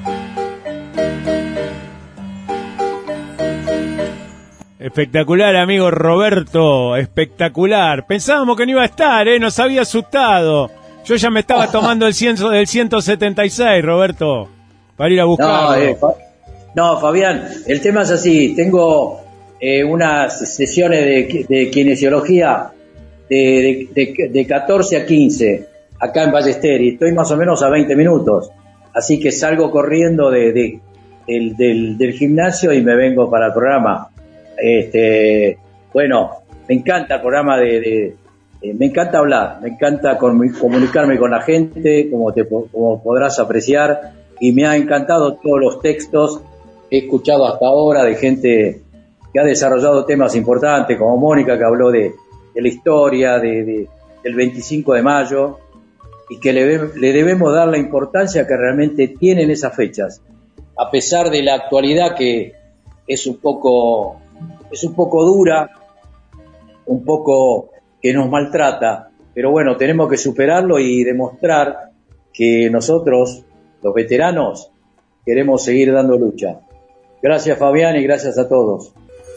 Espectacular, amigo Roberto, espectacular. Pensábamos que no iba a estar, ¿eh? Nos había asustado. Yo ya me estaba tomando el, cien, el ciento setenta y seis, Roberto, para ir a buscarlo. No, eh, Fa- no, Fabián, el tema es así. Tengo eh, unas sesiones de, de kinesiología de, de, de, de catorce a quince acá en Ballester y estoy más o menos a veinte minutos. Así que salgo corriendo de, de, del, del, del gimnasio y me vengo para el programa. Este, bueno, me encanta el programa de, de eh, me encanta hablar, me encanta con, comunicarme con la gente, como te como podrás apreciar, y me ha encantado todos los textos he escuchado hasta ahora de gente que ha desarrollado temas importantes, como Mónica, que habló de, de la historia de, de, del veinticinco de mayo, y que le, le debemos dar la importancia que realmente tienen esas fechas, a pesar de la actualidad que es un poco, es un poco dura, un poco que nos maltrata, pero bueno, tenemos que superarlo y demostrar que nosotros, los veteranos, queremos seguir dando lucha. Gracias, Fabián, y gracias a todos.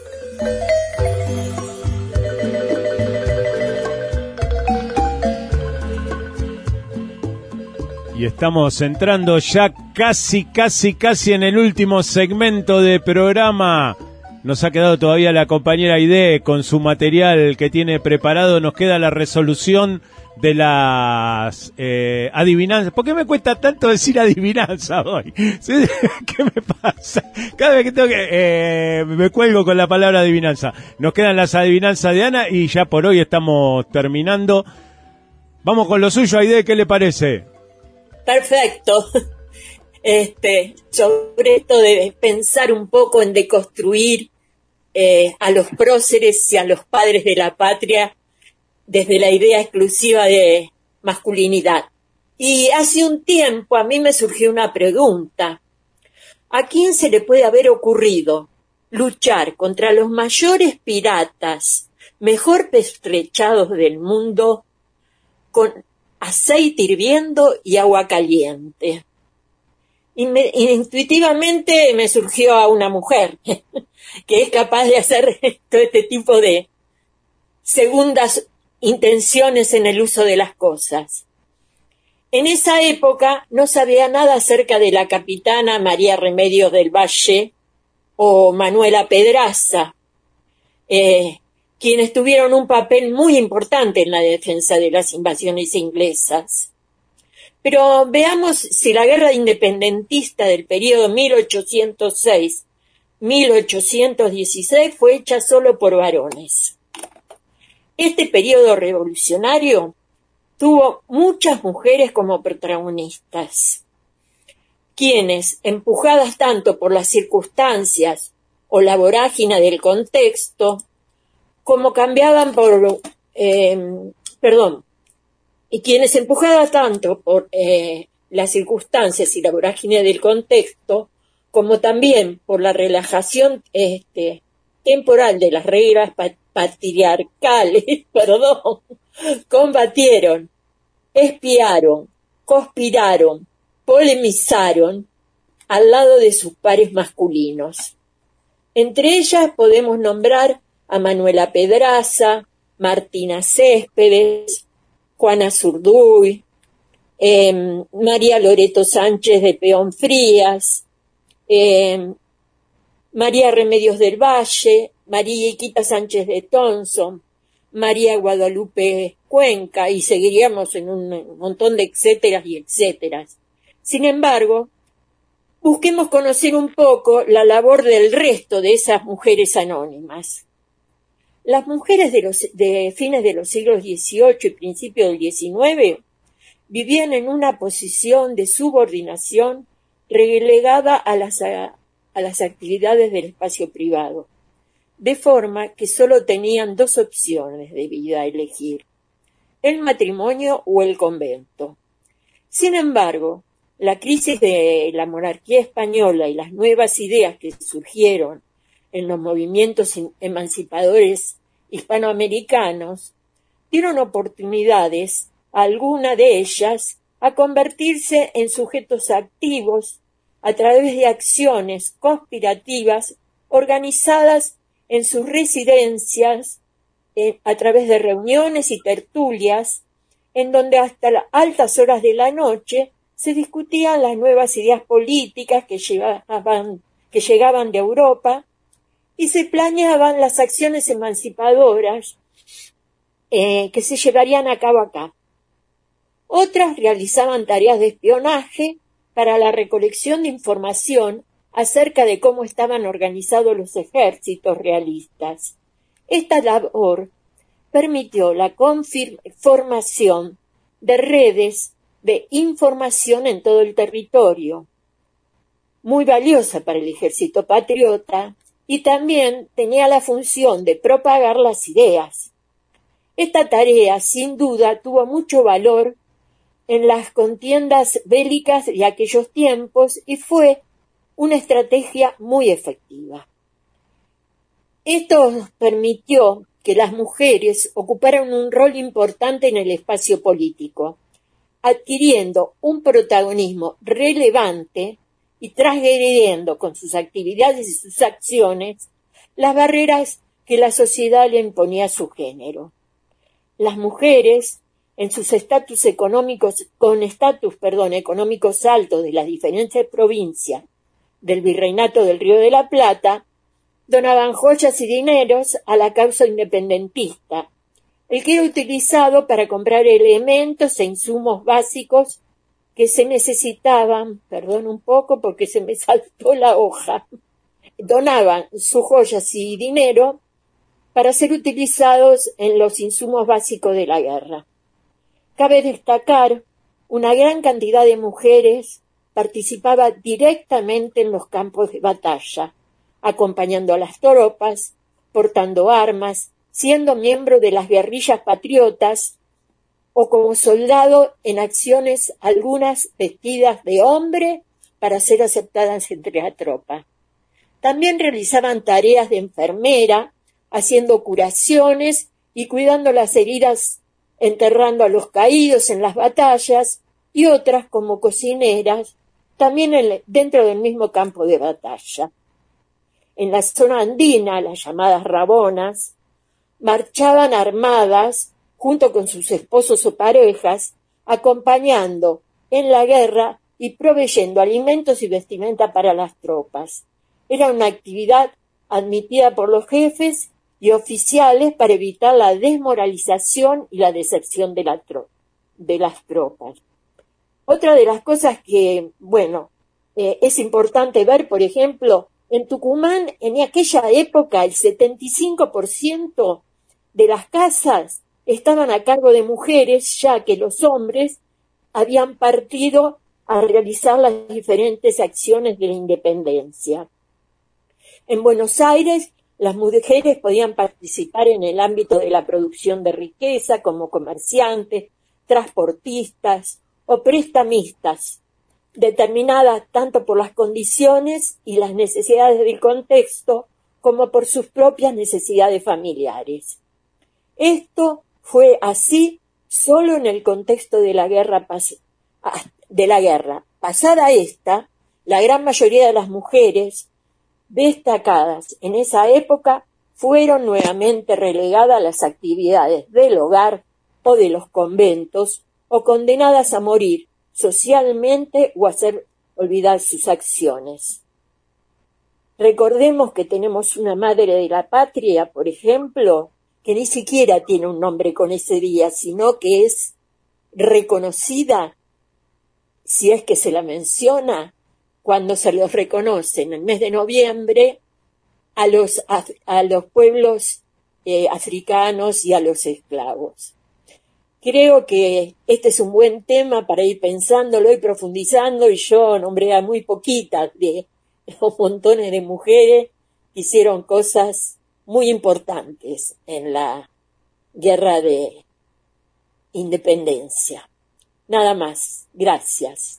Y estamos entrando ya casi, casi, casi en el último segmento de programa. Nos ha quedado todavía la compañera Aide con su material que tiene preparado. Nos queda la resolución de las eh, adivinanzas. ¿Por qué me cuesta tanto decir adivinanza hoy? ¿Qué me pasa? Cada vez que tengo que... Eh, me cuelgo con la palabra adivinanza. Nos quedan las adivinanzas de Ana y ya por hoy estamos terminando. Vamos con lo suyo, Aide, ¿qué le parece? Perfecto. Este, sobre esto de pensar un poco en deconstruir eh, a los próceres y a los padres de la patria desde la idea exclusiva de masculinidad. Y hace un tiempo a mí me surgió una pregunta. ¿A quién se le puede haber ocurrido luchar contra los mayores piratas mejor pertrechados del mundo con aceite hirviendo y agua caliente? Y me, intuitivamente me surgió a una mujer que es capaz de hacer todo este tipo de segundas intenciones en el uso de las cosas. En esa época no sabía nada acerca de la capitana María Remedios del Valle o Manuela Pedraza, eh, quienes tuvieron un papel muy importante en la defensa de las invasiones inglesas. Pero veamos si la guerra independentista del periodo mil ochocientos seis a mil ochocientos dieciséis fue hecha solo por varones. Este periodo revolucionario tuvo muchas mujeres como protagonistas, quienes, empujadas tanto por las circunstancias o la vorágine del contexto, como cambiaban por, eh, perdón, y quienes empujadas tanto por eh, las circunstancias y la vorágine del contexto, como también por la relajación este, temporal de las reglas patriarcales, perdón, combatieron, espiaron, conspiraron, polemizaron al lado de sus pares masculinos. Entre ellas podemos nombrar a Manuela Pedraza, Martina Céspedes, Juana Zurduy, eh, María Loreto Sánchez de Peón Frías, eh, María Remedios del Valle, María Iquita Sánchez de Thompson, María Guadalupe Cuenca, y seguiríamos en un montón de etcéteras y etcéteras. Sin embargo, busquemos conocer un poco la labor del resto de esas mujeres anónimas. Las mujeres de, los, de fines de los siglos dieciocho y principios del diecinueve vivían en una posición de subordinación relegada a las, a, a las actividades del espacio privado, de forma que solo tenían dos opciones de vida a elegir: el matrimonio o el convento. Sin embargo, la crisis de la monarquía española y las nuevas ideas que surgieron en los movimientos emancipadores hispanoamericanos dieron oportunidades a alguna de ellas a convertirse en sujetos activos a través de acciones conspirativas organizadas en sus residencias, eh, a través de reuniones y tertulias, en donde hasta las altas horas de la noche se discutían las nuevas ideas políticas que llegaban, que llegaban de Europa, y se planeaban las acciones emancipadoras eh, que se llevarían a cabo acá. Otras realizaban tareas de espionaje para la recolección de información acerca de cómo estaban organizados los ejércitos realistas. Esta labor permitió la conformación de redes de información en todo el territorio. muy valiosa para el ejército patriota y también tenía la función de propagar las ideas. Esta tarea, sin duda, tuvo mucho valor en las contiendas bélicas de aquellos tiempos y fue una estrategia muy efectiva. Esto permitió que las mujeres ocuparan un rol importante en el espacio político, adquiriendo un protagonismo relevante y transgrediendo con sus actividades y sus acciones las barreras que la sociedad le imponía a su género. Las mujeres, en sus estatus económicos, con estatus, perdón, económicos altos de las diferentes provincias del Virreinato del Río de la Plata, donaban joyas y dineros a la causa independentista, el que era utilizado para comprar elementos e insumos básicos que se necesitaban, perdón un poco porque se me saltó la hoja, donaban sus joyas y dinero para ser utilizados en los insumos básicos de la guerra. Cabe destacar, una gran cantidad de mujeres participaba directamente en los campos de batalla, acompañando a las tropas, portando armas, siendo miembro de las guerrillas patriotas o como soldado en acciones, algunas vestidas de hombre para ser aceptadas entre la tropa. También realizaban tareas de enfermera, haciendo curaciones y cuidando las heridas, enterrando a los caídos en las batallas, y otras como cocineras, también en, dentro del mismo campo de batalla. En la zona andina, las llamadas rabonas, marchaban armadas junto con sus esposos o parejas, acompañando en la guerra y proveyendo alimentos y vestimenta para las tropas. Era una actividad admitida por los jefes y oficiales para evitar la desmoralización y la deserción de, la tro- de las tropas. Otra de las cosas que, bueno, eh, es importante ver, por ejemplo, en Tucumán, en aquella época, el setenta y cinco por ciento de las casas estaban a cargo de mujeres, ya que los hombres habían partido a realizar las diferentes acciones de la independencia. En Buenos Aires, las mujeres podían participar en el ámbito de la producción de riqueza como comerciantes, transportistas o prestamistas, determinadas tanto por las condiciones y las necesidades del contexto como por sus propias necesidades familiares. Esto fue así solo en el contexto de la guerra pas- de la guerra. Pasada esta, la gran mayoría de las mujeres destacadas en esa época fueron nuevamente relegadas a las actividades del hogar o de los conventos o condenadas a morir socialmente o hacer olvidar sus acciones. Recordemos que tenemos una madre de la patria, por ejemplo, que ni siquiera tiene un nombre con ese día, sino que es reconocida, si es que se la menciona, cuando se los reconoce en el mes de noviembre a los, a, a los pueblos eh, africanos y a los esclavos. Creo que este es un buen tema para ir pensándolo y profundizando, y yo nombré a muy poquitas de los montones de mujeres que hicieron cosas muy importantes en la guerra de independencia. Nada más. Gracias.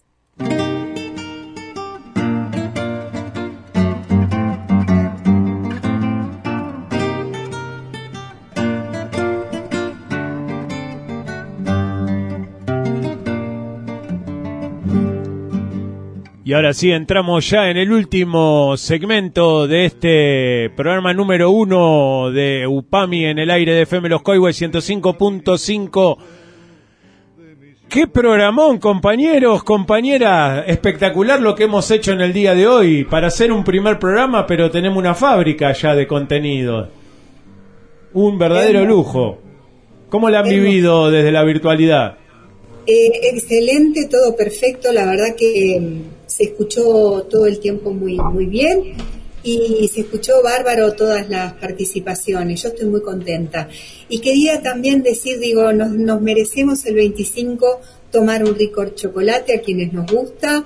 Y ahora sí, entramos ya en el último segmento de este programa número uno de UPAMI en el aire de F M Los Coihues ciento cinco punto cinco. ¡Qué programón, compañeros, compañeras! Espectacular lo que hemos hecho en el día de hoy para hacer un primer programa, pero tenemos una fábrica ya de contenido. Un verdadero lujo. ¿Cómo la han vivido desde la virtualidad? Eh, excelente, todo perfecto, la verdad que eh, se escuchó todo el tiempo muy muy bien y se escuchó bárbaro todas las participaciones, yo estoy muy contenta. Y quería también decir, digo, nos, nos merecemos el veinticinco tomar un rico chocolate a quienes nos gusta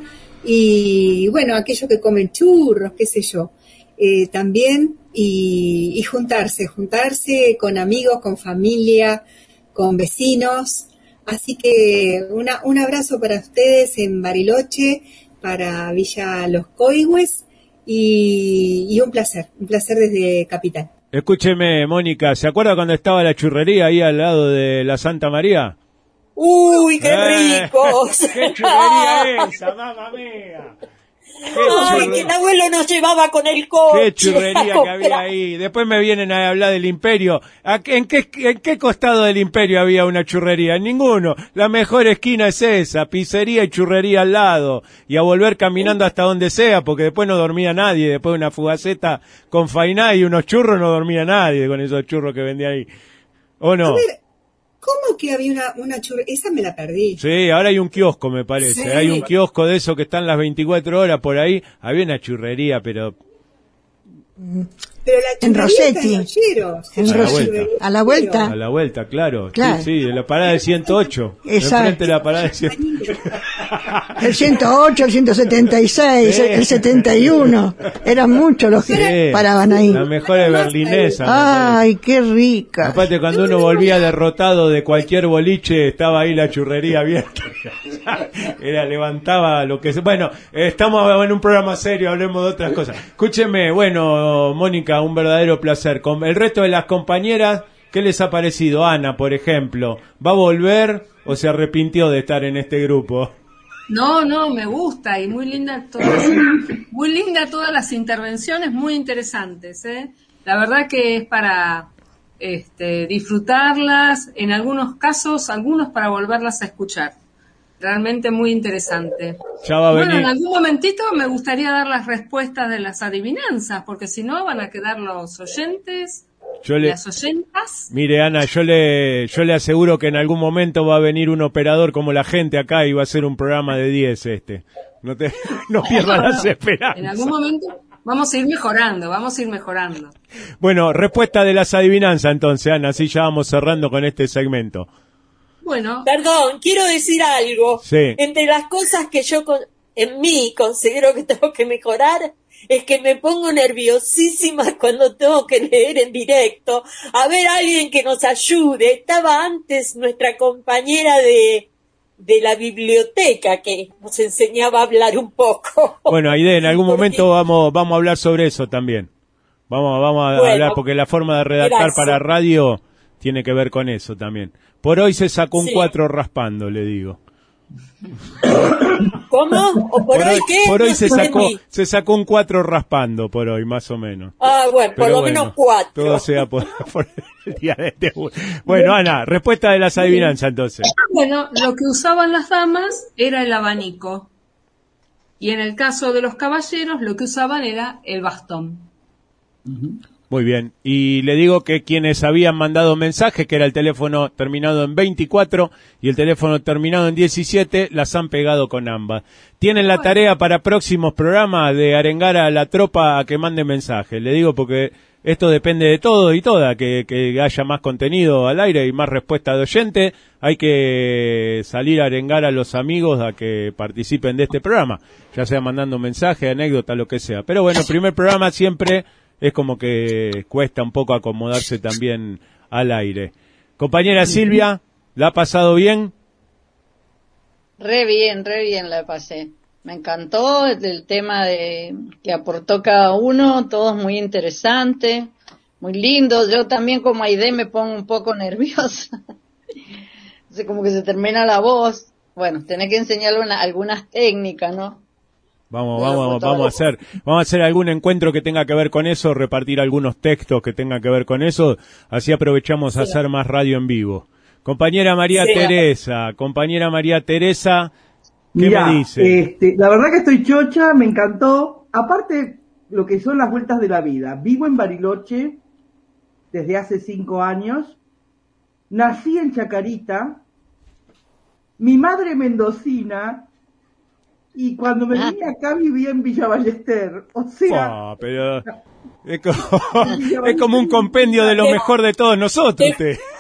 y bueno, aquellos que comen churros, qué sé yo, eh, también, y, y juntarse, juntarse con amigos, con familia, con vecinos. Así que una, un abrazo para ustedes en Bariloche, para Villa Los Coigües, y, y un placer, un placer desde Capital. Escúcheme, Mónica, ¿se acuerda cuando estaba la churrería ahí al lado de la Santa María? ¡Uy, qué Eh, ricos! ¡Qué churrería esa, mamá mía! Ay, que el abuelo nos llevaba con el coche. ¡Qué churrería a que comprar. había ahí! Después me vienen a hablar del Imperio. ¿A qué- ¿En qué, en qué costado del Imperio había una churrería? En ninguno. La mejor esquina es esa, pizzería y churrería al lado. Y a volver caminando hasta donde sea, porque después no dormía nadie. Después de una fugaceta con fainá y unos churros no dormía nadie con esos churros que vendía ahí. ¿O no? A ver, ¿cómo que había una, una churra? Esa me la perdí. Sí, ahora hay un kiosco, me parece. Sí. Hay un kiosco de esos que están las veinticuatro horas por ahí. Había una churrería, pero... Pero la En churrería Rossetti. está en Olleros. En A la Rossetti. vuelta. A la vuelta. A la vuelta, claro. Claro. Sí, sí, de la parada de ciento ocho. Exacto. Enfrente de la parada de ciento ocho. El ciento ocho, el ciento setenta y seis, Sí. el setenta y uno. Eran muchos los que Sí, paraban ahí. la mejor es berlinesa. me Ay, qué rica. parece. Aparte, cuando uno volvía derrotado de cualquier boliche, estaba ahí la churrería abierta. Era, levantaba lo que... se- Bueno, eh, estamos en un programa serio, hablemos de otras cosas. Escúcheme, bueno, Mónica, un verdadero placer. Con el resto de las compañeras, ¿qué les ha parecido? Ana, por ejemplo, ¿va a volver o se arrepintió de estar en este grupo? No, no, me gusta y muy linda todas, muy linda todas las intervenciones, muy interesantes, ¿eh? La verdad que es para este, disfrutarlas, en algunos casos, algunos para volverlas a escuchar. Realmente muy interesante. Ya va a Bueno, venir. en algún momentito me gustaría dar las respuestas de las adivinanzas, porque si no van a quedar los oyentes, Yo le... las oyentas. Mire, Ana, yo le, yo le aseguro que en algún momento va a venir un operador como la gente acá y va a ser un programa de diez este. No te, no pierdas las esperanzas. En algún momento vamos a ir mejorando, vamos a ir mejorando. Bueno, respuesta de las adivinanzas entonces, Ana, así ya vamos cerrando con este segmento. Bueno. Perdón, quiero decir algo. Sí. Entre las cosas que yo con- en mí considero que tengo que mejorar es que me pongo nerviosísima cuando tengo que leer en directo. A ver, alguien que nos ayude. Estaba antes nuestra compañera de, de la biblioteca que nos enseñaba a hablar un poco. Bueno, Aide, en algún momento vamos, vamos a hablar sobre eso también. Vamos, vamos a Bueno, hablar porque la forma de redactar gracias. para radio tiene que ver con eso también. Por hoy se sacó un Sí. cuatro raspando, le digo. ¿Cómo? ¿O por, hoy qué? por hoy No se sacó, entendí. se sacó un cuatro raspando por hoy, más o menos. Ah, bueno, por Pero lo bueno, menos cuatro. Todo sea por, por el día de este. Bueno, Ana, respuesta de las adivinanzas entonces. Bueno, lo que usaban las damas era el abanico. Y en el caso de los caballeros, lo que usaban era el bastón. Muy bien. Y le digo que quienes habían mandado mensajes, que era el teléfono terminado en veinticuatro y el teléfono terminado en diecisiete, las han pegado con ambas. Tienen la tarea para próximos programas de arengar a la tropa a que mande mensajes. Le digo porque esto depende de todo y toda, que, que haya más contenido al aire y más respuesta de oyente. Hay que salir a arengar a los amigos a que participen de este programa, ya sea mandando mensaje, anécdota, lo que sea. Pero bueno, el primer programa siempre es como que cuesta un poco acomodarse también al aire. Compañera Silvia, ¿la ha pasado bien? Re bien, re bien la pasé. Me encantó el tema de que aportó cada uno, todos muy interesantes, muy lindos. Yo también como Aide me pongo un poco nerviosa. Así como que se termina la voz. Bueno, tenés que enseñarle una, algunas técnicas, ¿no? Vamos, Bueno, vamos, por todo. vamos a hacer, vamos a hacer algún encuentro que tenga que ver con eso, repartir algunos textos que tengan que ver con eso, así aprovechamos a hacer más radio en vivo. Compañera María Sí. Teresa, compañera María Teresa, ¿qué Mirá, me dice? Este, la verdad que estoy chocha, me encantó. Aparte, lo que son las vueltas de la vida. Vivo en Bariloche desde hace cinco años. Nací en Chacarita. Mi madre mendocina. Y cuando me vine acá vivía en Villa Ballester. O sea, Ah, pero es como, es como un compendio de lo mejor de todos nosotros, usted. o sea,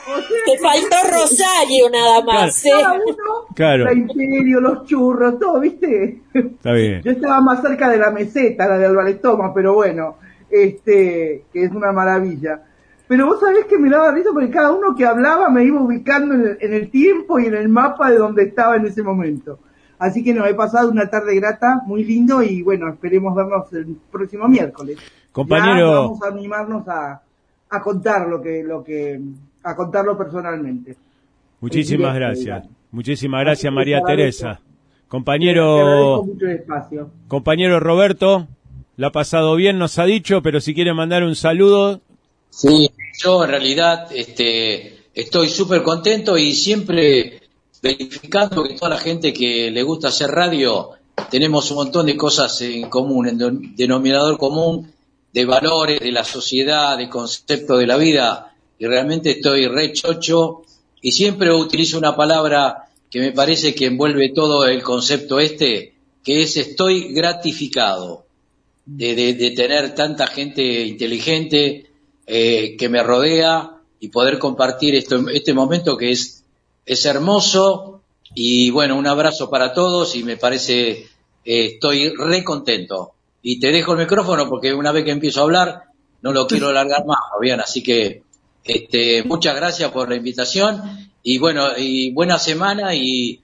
Te faltó Rosario nada más. Cada ¿eh? uno, Claro. la Imperio, los churros, todo, ¿viste? Está bien. Yo estaba más cerca de la meseta, la de Álvarez Thomas, pero bueno, este, que es una maravilla. Pero vos sabés que me daba risa porque cada uno que hablaba me iba ubicando en el, en el tiempo y en el mapa de donde estaba en ese momento. Así que nos he pasado una tarde grata, muy lindo, y bueno, esperemos vernos el próximo miércoles. Compañero. Ya vamos a animarnos a, a contar lo que, lo que, a contarlo personalmente. Muchísimas En directo, gracias. digamos. Muchísimas gracias, Así que María te agradezco. Teresa. Te agradezco Compañero, mucho el espacio. compañero Roberto, la ha pasado bien, nos ha dicho, pero si quiere mandar un saludo. Sí, yo en realidad este, estoy súper contento y siempre verificando que toda la gente que le gusta hacer radio tenemos un montón de cosas en común, en de- denominador común, de valores, de la sociedad, de conceptos de la vida, y realmente estoy re chocho y siempre utilizo una palabra que me parece que envuelve todo el concepto este, que es estoy gratificado de, de, de tener tanta gente inteligente eh, que me rodea y poder compartir esto, este momento que es, es hermoso. Y bueno, un abrazo para todos y me parece, eh, estoy re contento. Y te dejo el micrófono porque una vez que empiezo a hablar no lo quiero alargar más, Fabián. Así que este, muchas gracias por la invitación y bueno, y buena semana y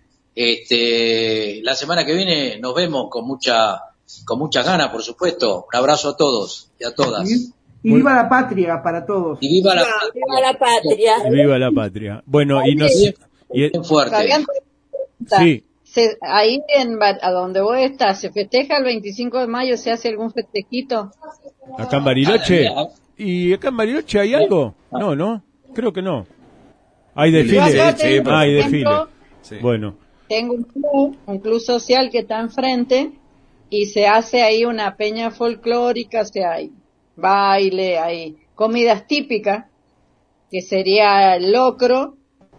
este, la semana que viene nos vemos con mucha, con muchas ganas, por supuesto. Un abrazo a todos y a todas. Y, y viva la patria para todos. Y viva la Viva la patria. Y viva la patria. Bueno, y nos... y- fuerte. Fabián, sí, se- ahí en Ba- a donde vos estás, ¿se festeja el veinticinco de mayo? ¿Se hace algún festejito? acá en Bariloche. ¿Y acá en Bariloche hay algo? No, no, creo que no. Hay desfile. Yo acá tengo, Ah, hay por desfile. ejemplo, Bueno, Tengo un club, un club social que está enfrente y se hace ahí una peña folclórica, o sea, hay baile, hay comidas típicas, que sería el locro,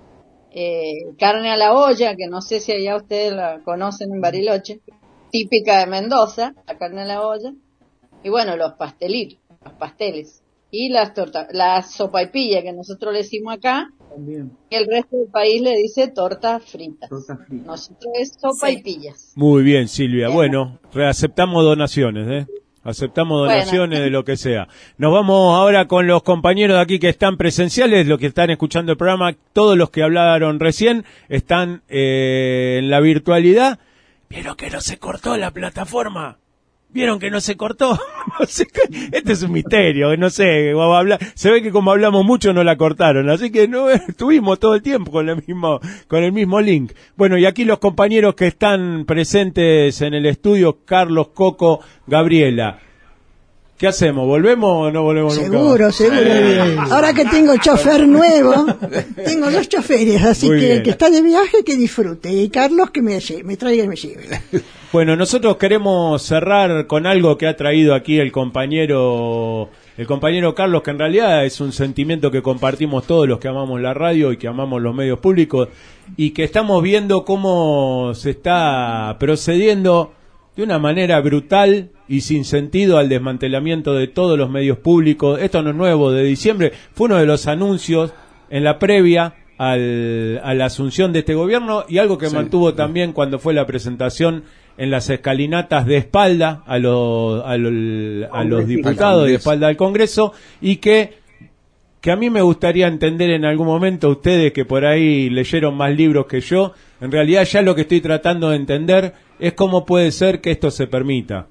eh, carne a la olla, que no sé si allá ustedes la conocen en Bariloche, típica de Mendoza, la carne a la olla, y bueno, los pastelitos, los pasteles, y las tortas, la sopaipilla que nosotros le decimos acá, También. y el resto del país le dice tortas fritas. Tortas fritas. Nosotros es sopaipillas. muy bien, Silvia. Bueno, re- aceptamos donaciones, ¿eh? Aceptamos Bueno. donaciones de lo que sea. Nos vamos ahora con los compañeros de aquí que están presenciales, los que están escuchando el programa, todos los que hablaron recién están eh, en la virtualidad. ¿Vieron que no se cortó la plataforma? ¿Vieron que no se cortó? No sé qué- este es un misterio, no sé, vamos a hablar. Se ve que como hablamos mucho no la cortaron, así que no estuvimos todo el tiempo con el mismo con el mismo link. Bueno, y aquí los compañeros que están presentes en el estudio, Carlos, Coco, Gabriela. ¿Qué hacemos? ¿Volvemos o no volvemos nunca? Seguro, más? seguro. Eh, Ahora que tengo chofer nuevo, tengo dos choferes, así Muy que bien. el que está de viaje que disfrute y Carlos que me, lle- me traiga y me lleve. Bueno, nosotros queremos cerrar con algo que ha traído aquí el compañero, el compañero Carlos, que en realidad es un sentimiento que compartimos todos los que amamos la radio y que amamos los medios públicos, y que estamos viendo cómo se está procediendo de una manera brutal y sin sentido al desmantelamiento de todos los medios públicos. Esto no es nuevo, de diciembre fue uno de los anuncios en la previa al, a la asunción de este gobierno, y algo que Sí. mantuvo también cuando fue la presentación en las escalinatas de espalda a los, a los, a los diputados, de espalda al Congreso, y que que a mí me gustaría entender en algún momento, ustedes que por ahí leyeron más libros que yo, en realidad ya lo que estoy tratando de entender es cómo puede ser que esto se permita.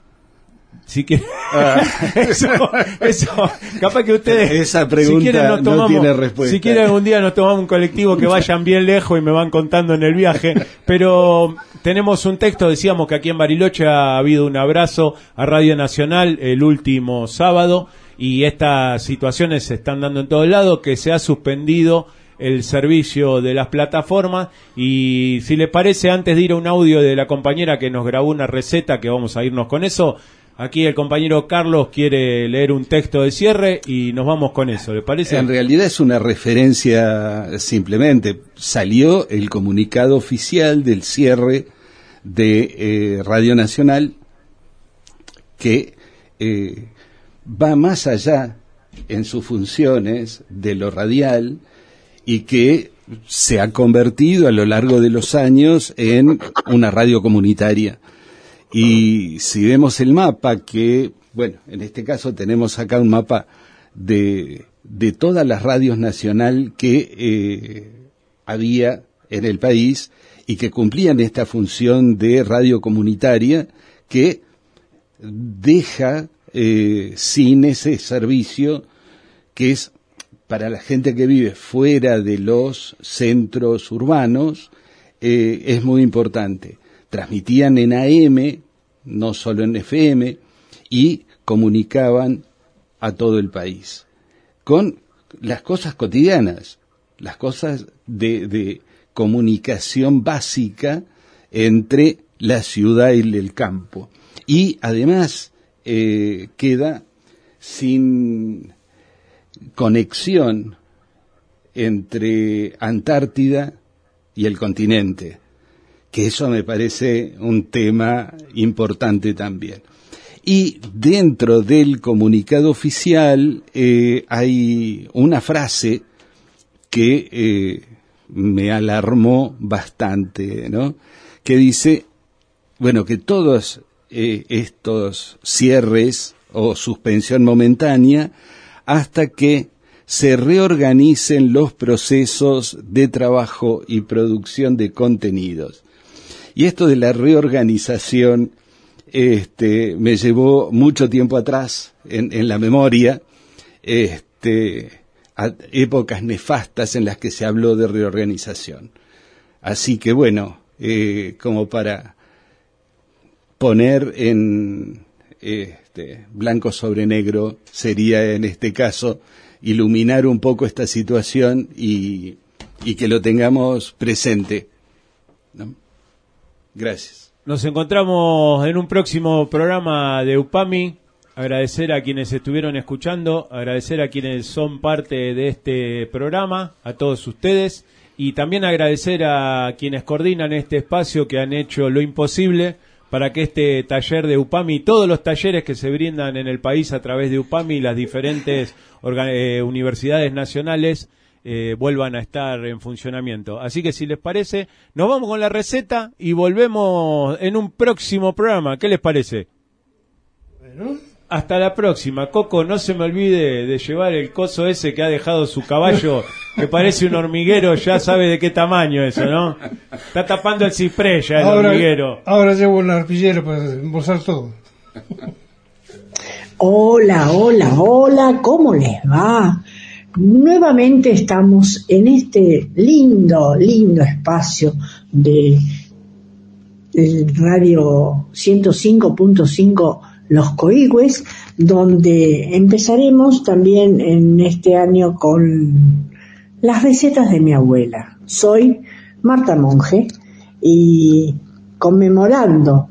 Si que eso, eso, capaz que ustedes, Esa pregunta si quieren nos no tomamos, tiene respuesta. si quieren algún día nos tomamos un colectivo que vayan bien lejos y me van contando en el viaje, pero tenemos un texto, decíamos que aquí en Bariloche ha habido un abrazo a Radio Nacional el último sábado, y estas situaciones se están dando en todos lados, que se ha suspendido el servicio de las plataformas. Y si le parece, antes de ir a un audio de la compañera que nos grabó una receta, que vamos a irnos con eso, aquí el compañero Carlos quiere leer un texto de cierre y nos vamos con eso, ¿le parece? En realidad es una referencia simplemente. Salió el comunicado oficial del cierre de eh, Radio Nacional que eh, va más allá en sus funciones de lo radial y que se ha convertido a lo largo de los años en una radio comunitaria. Y si vemos el mapa, que, bueno, en este caso tenemos acá un mapa de, de todas las radios nacional que eh, había en el país y que cumplían esta función de radio comunitaria, que deja eh, sin ese servicio que es para la gente que vive fuera de los centros urbanos, eh, es muy importante. Transmitían en A M, no solo en F M, y comunicaban a todo el país con las cosas cotidianas, las cosas de, de comunicación básica entre la ciudad y el campo. Y además eh, queda sin conexión entre Antártida y el continente, que eso me parece un tema importante también. Y dentro del comunicado oficial eh, hay una frase que eh, me alarmó bastante, ¿no? Que dice, bueno, que todos eh, estos cierres o suspensión momentánea hasta que se reorganicen los procesos de trabajo y producción de contenidos. Y esto de la reorganización este, me llevó mucho tiempo atrás en, en la memoria, este, a épocas nefastas en las que se habló de reorganización. Así que bueno, eh, como para poner en este, blanco sobre negro, sería en este caso iluminar un poco esta situación y, y que lo tengamos presente, ¿no? Gracias. Nos encontramos en un próximo programa de UPAMI. Agradecer a quienes estuvieron escuchando, agradecer a quienes son parte de este programa, a todos ustedes, y también agradecer a quienes coordinan este espacio, que han hecho lo imposible para que este taller de UPAMI y todos los talleres que se brindan en el país a través de UPAMI y las diferentes eh, universidades nacionales eh, vuelvan a estar en funcionamiento. Así que si les parece, nos vamos con la receta y volvemos en un próximo programa. ¿Qué les parece? Bueno. Hasta la próxima. Coco, no se me olvide de llevar el coso ese que ha dejado su caballo, que parece un hormiguero, ya sabe de qué tamaño eso, ¿no? Está tapando el ciprés ya el ahora, hormiguero. Ahora llevo un arpillero para embolsar todo. Hola, hola, hola, ¿cómo les va? Nuevamente estamos en este lindo, lindo espacio de, de Radio ciento cinco punto cinco Los Coigües, donde empezaremos también en este año con las recetas de mi abuela. Soy Marta Monge y conmemorando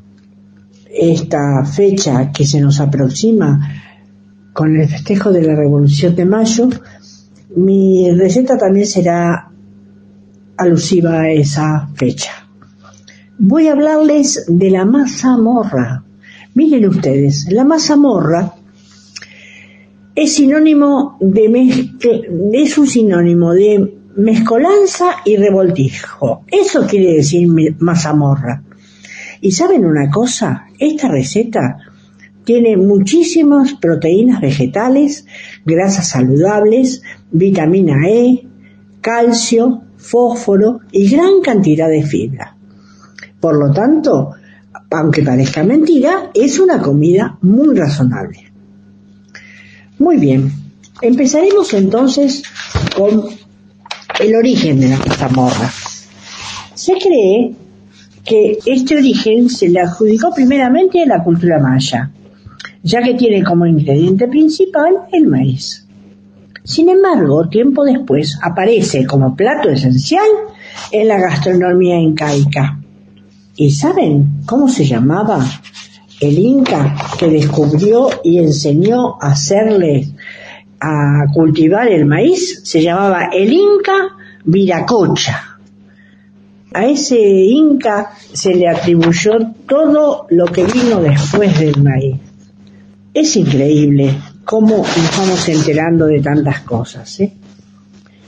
esta fecha que se nos aproxima con el festejo de la Revolución de Mayo, mi receta también será alusiva a esa fecha. Voy a hablarles de la mazamorra. Miren ustedes, la mazamorra es sinónimo de mezcla, es un sinónimo de mezcolanza y revoltijo. Eso quiere decir mazamorra. Y ¿saben una cosa? Esta receta tiene muchísimas proteínas vegetales, grasas saludables, vitamina E, calcio, fósforo y gran cantidad de fibra. Por lo tanto, aunque parezca mentira, es una comida muy razonable. Muy bien, empezaremos entonces con el origen de la mazamorra. Se cree que este origen se le adjudicó primeramente a la cultura maya, ya que tiene como ingrediente principal el maíz. Sin embargo, tiempo después aparece como plato esencial en la gastronomía incaica. ¿Y saben cómo se llamaba el inca que descubrió y enseñó a hacerle a cultivar el maíz? Se llamaba el Inca Viracocha. A ese inca se le atribuyó todo lo que vino después del maíz. Es increíble cómo nos vamos enterando de tantas cosas, ¿eh?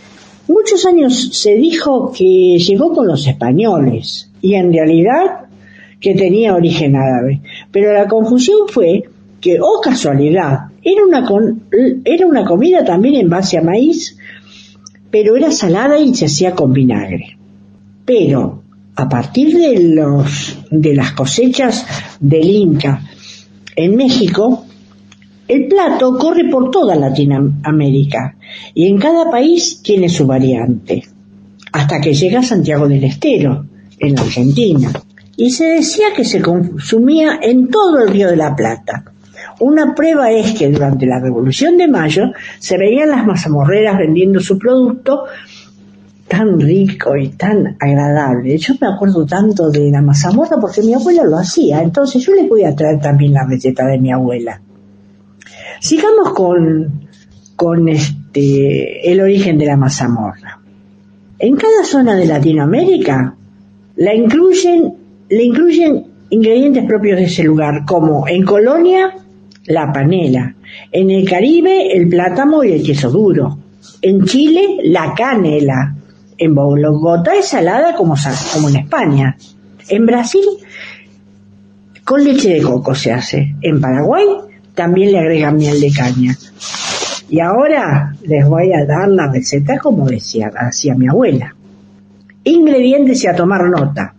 Muchos años se dijo que llegó con los españoles y en realidad que tenía origen árabe, pero la confusión fue que, oh casualidad, era una, con, era una comida también en base a maíz, pero era salada y se hacía con vinagre. Pero a partir de, los, de las cosechas del Inca en México, el plato corre por toda Latinoamérica y en cada país tiene su variante, hasta que llega a Santiago del Estero, en la Argentina, y se decía que se consumía en todo el Río de la Plata. Una prueba es que durante la Revolución de Mayo se veían las mazamorreras vendiendo su producto tan rico y tan agradable. Yo me acuerdo tanto de la mazamorra porque mi abuela lo hacía, entonces yo les voy a traer también la receta de mi abuela. Sigamos con, con este, el origen de la mazamorra. En cada zona de Latinoamérica la incluyen, le incluyen ingredientes propios de ese lugar, como en Colonia, la panela, en el Caribe, el plátano y el queso duro, en Chile, la canela, en Bogotá es salada como, como en España, en Brasil, con leche de coco se hace, en Paraguay también le agregan miel de caña. Y ahora les voy a dar la receta como decía, hacía mi abuela. Ingredientes y a tomar nota.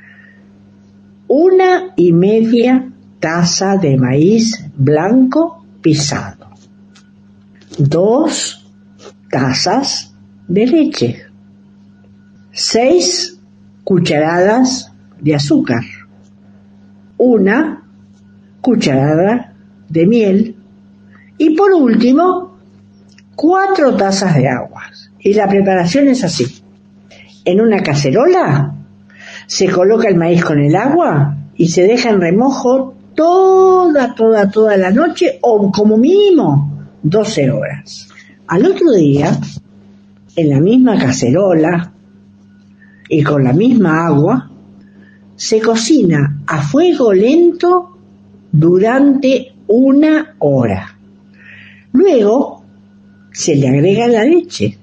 Una y media taza de maíz blanco pisado. Dos tazas de leche. Seis cucharadas de azúcar. Una cucharada de miel y por último cuatro tazas de agua. Y la preparación es así: en una cacerola se coloca el maíz con el agua y se deja en remojo toda, toda, toda la noche o como mínimo doce horas. Al otro día, en la misma cacerola y con la misma agua, se cocina a fuego lento durante una hora. Luego se le agrega la leche,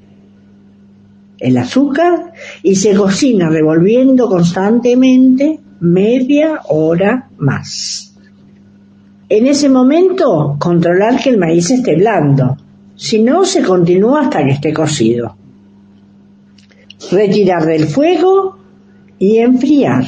el azúcar y se cocina revolviendo constantemente media hora más. En ese momento controlar que el maíz esté blando, si no se continúa hasta que esté cocido. Retirar del fuego y enfriar,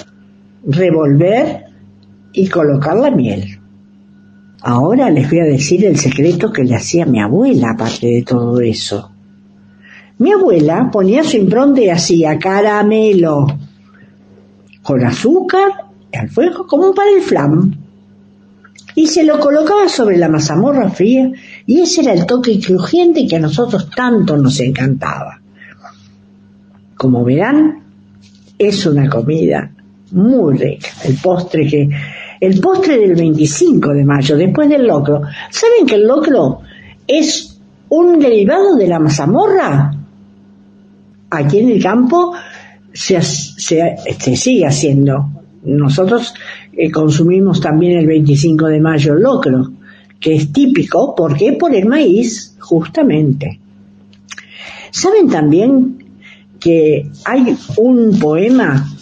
revolver y colocar la miel. Ahora les voy a decir el secreto que le hacía mi abuela aparte de todo eso. Mi abuela ponía su impronta y hacía caramelo con azúcar al fuego como para el flan y se lo colocaba sobre la mazamorra fría y ese era el toque crujiente que a nosotros tanto nos encantaba. Como verán, es una comida muy rica. El postre que el postre del veinticinco de mayo, después del locro. ¿Saben que el locro es un derivado de la mazamorra? Aquí en el campo se, se, se sigue haciendo. Nosotros eh, consumimos también el veinticinco de mayo el locro, que es típico, ¿por qué? Por el maíz, justamente. ¿Saben también que hay un poema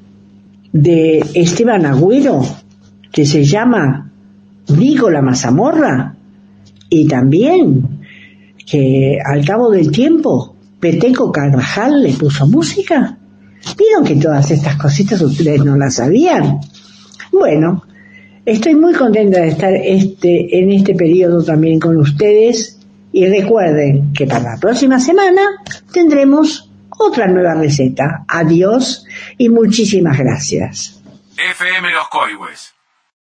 de Esteban Agüero que se llama Digo la mazamorra? Y también que al cabo del tiempo Peteco Carvajal le puso música. ¿Vieron que todas estas cositas ustedes no las sabían? Bueno, estoy muy contenta de estar este, en este periodo también con ustedes y recuerden que para la próxima semana tendremos otra nueva receta. Adiós y muchísimas gracias. F M Los Coihues.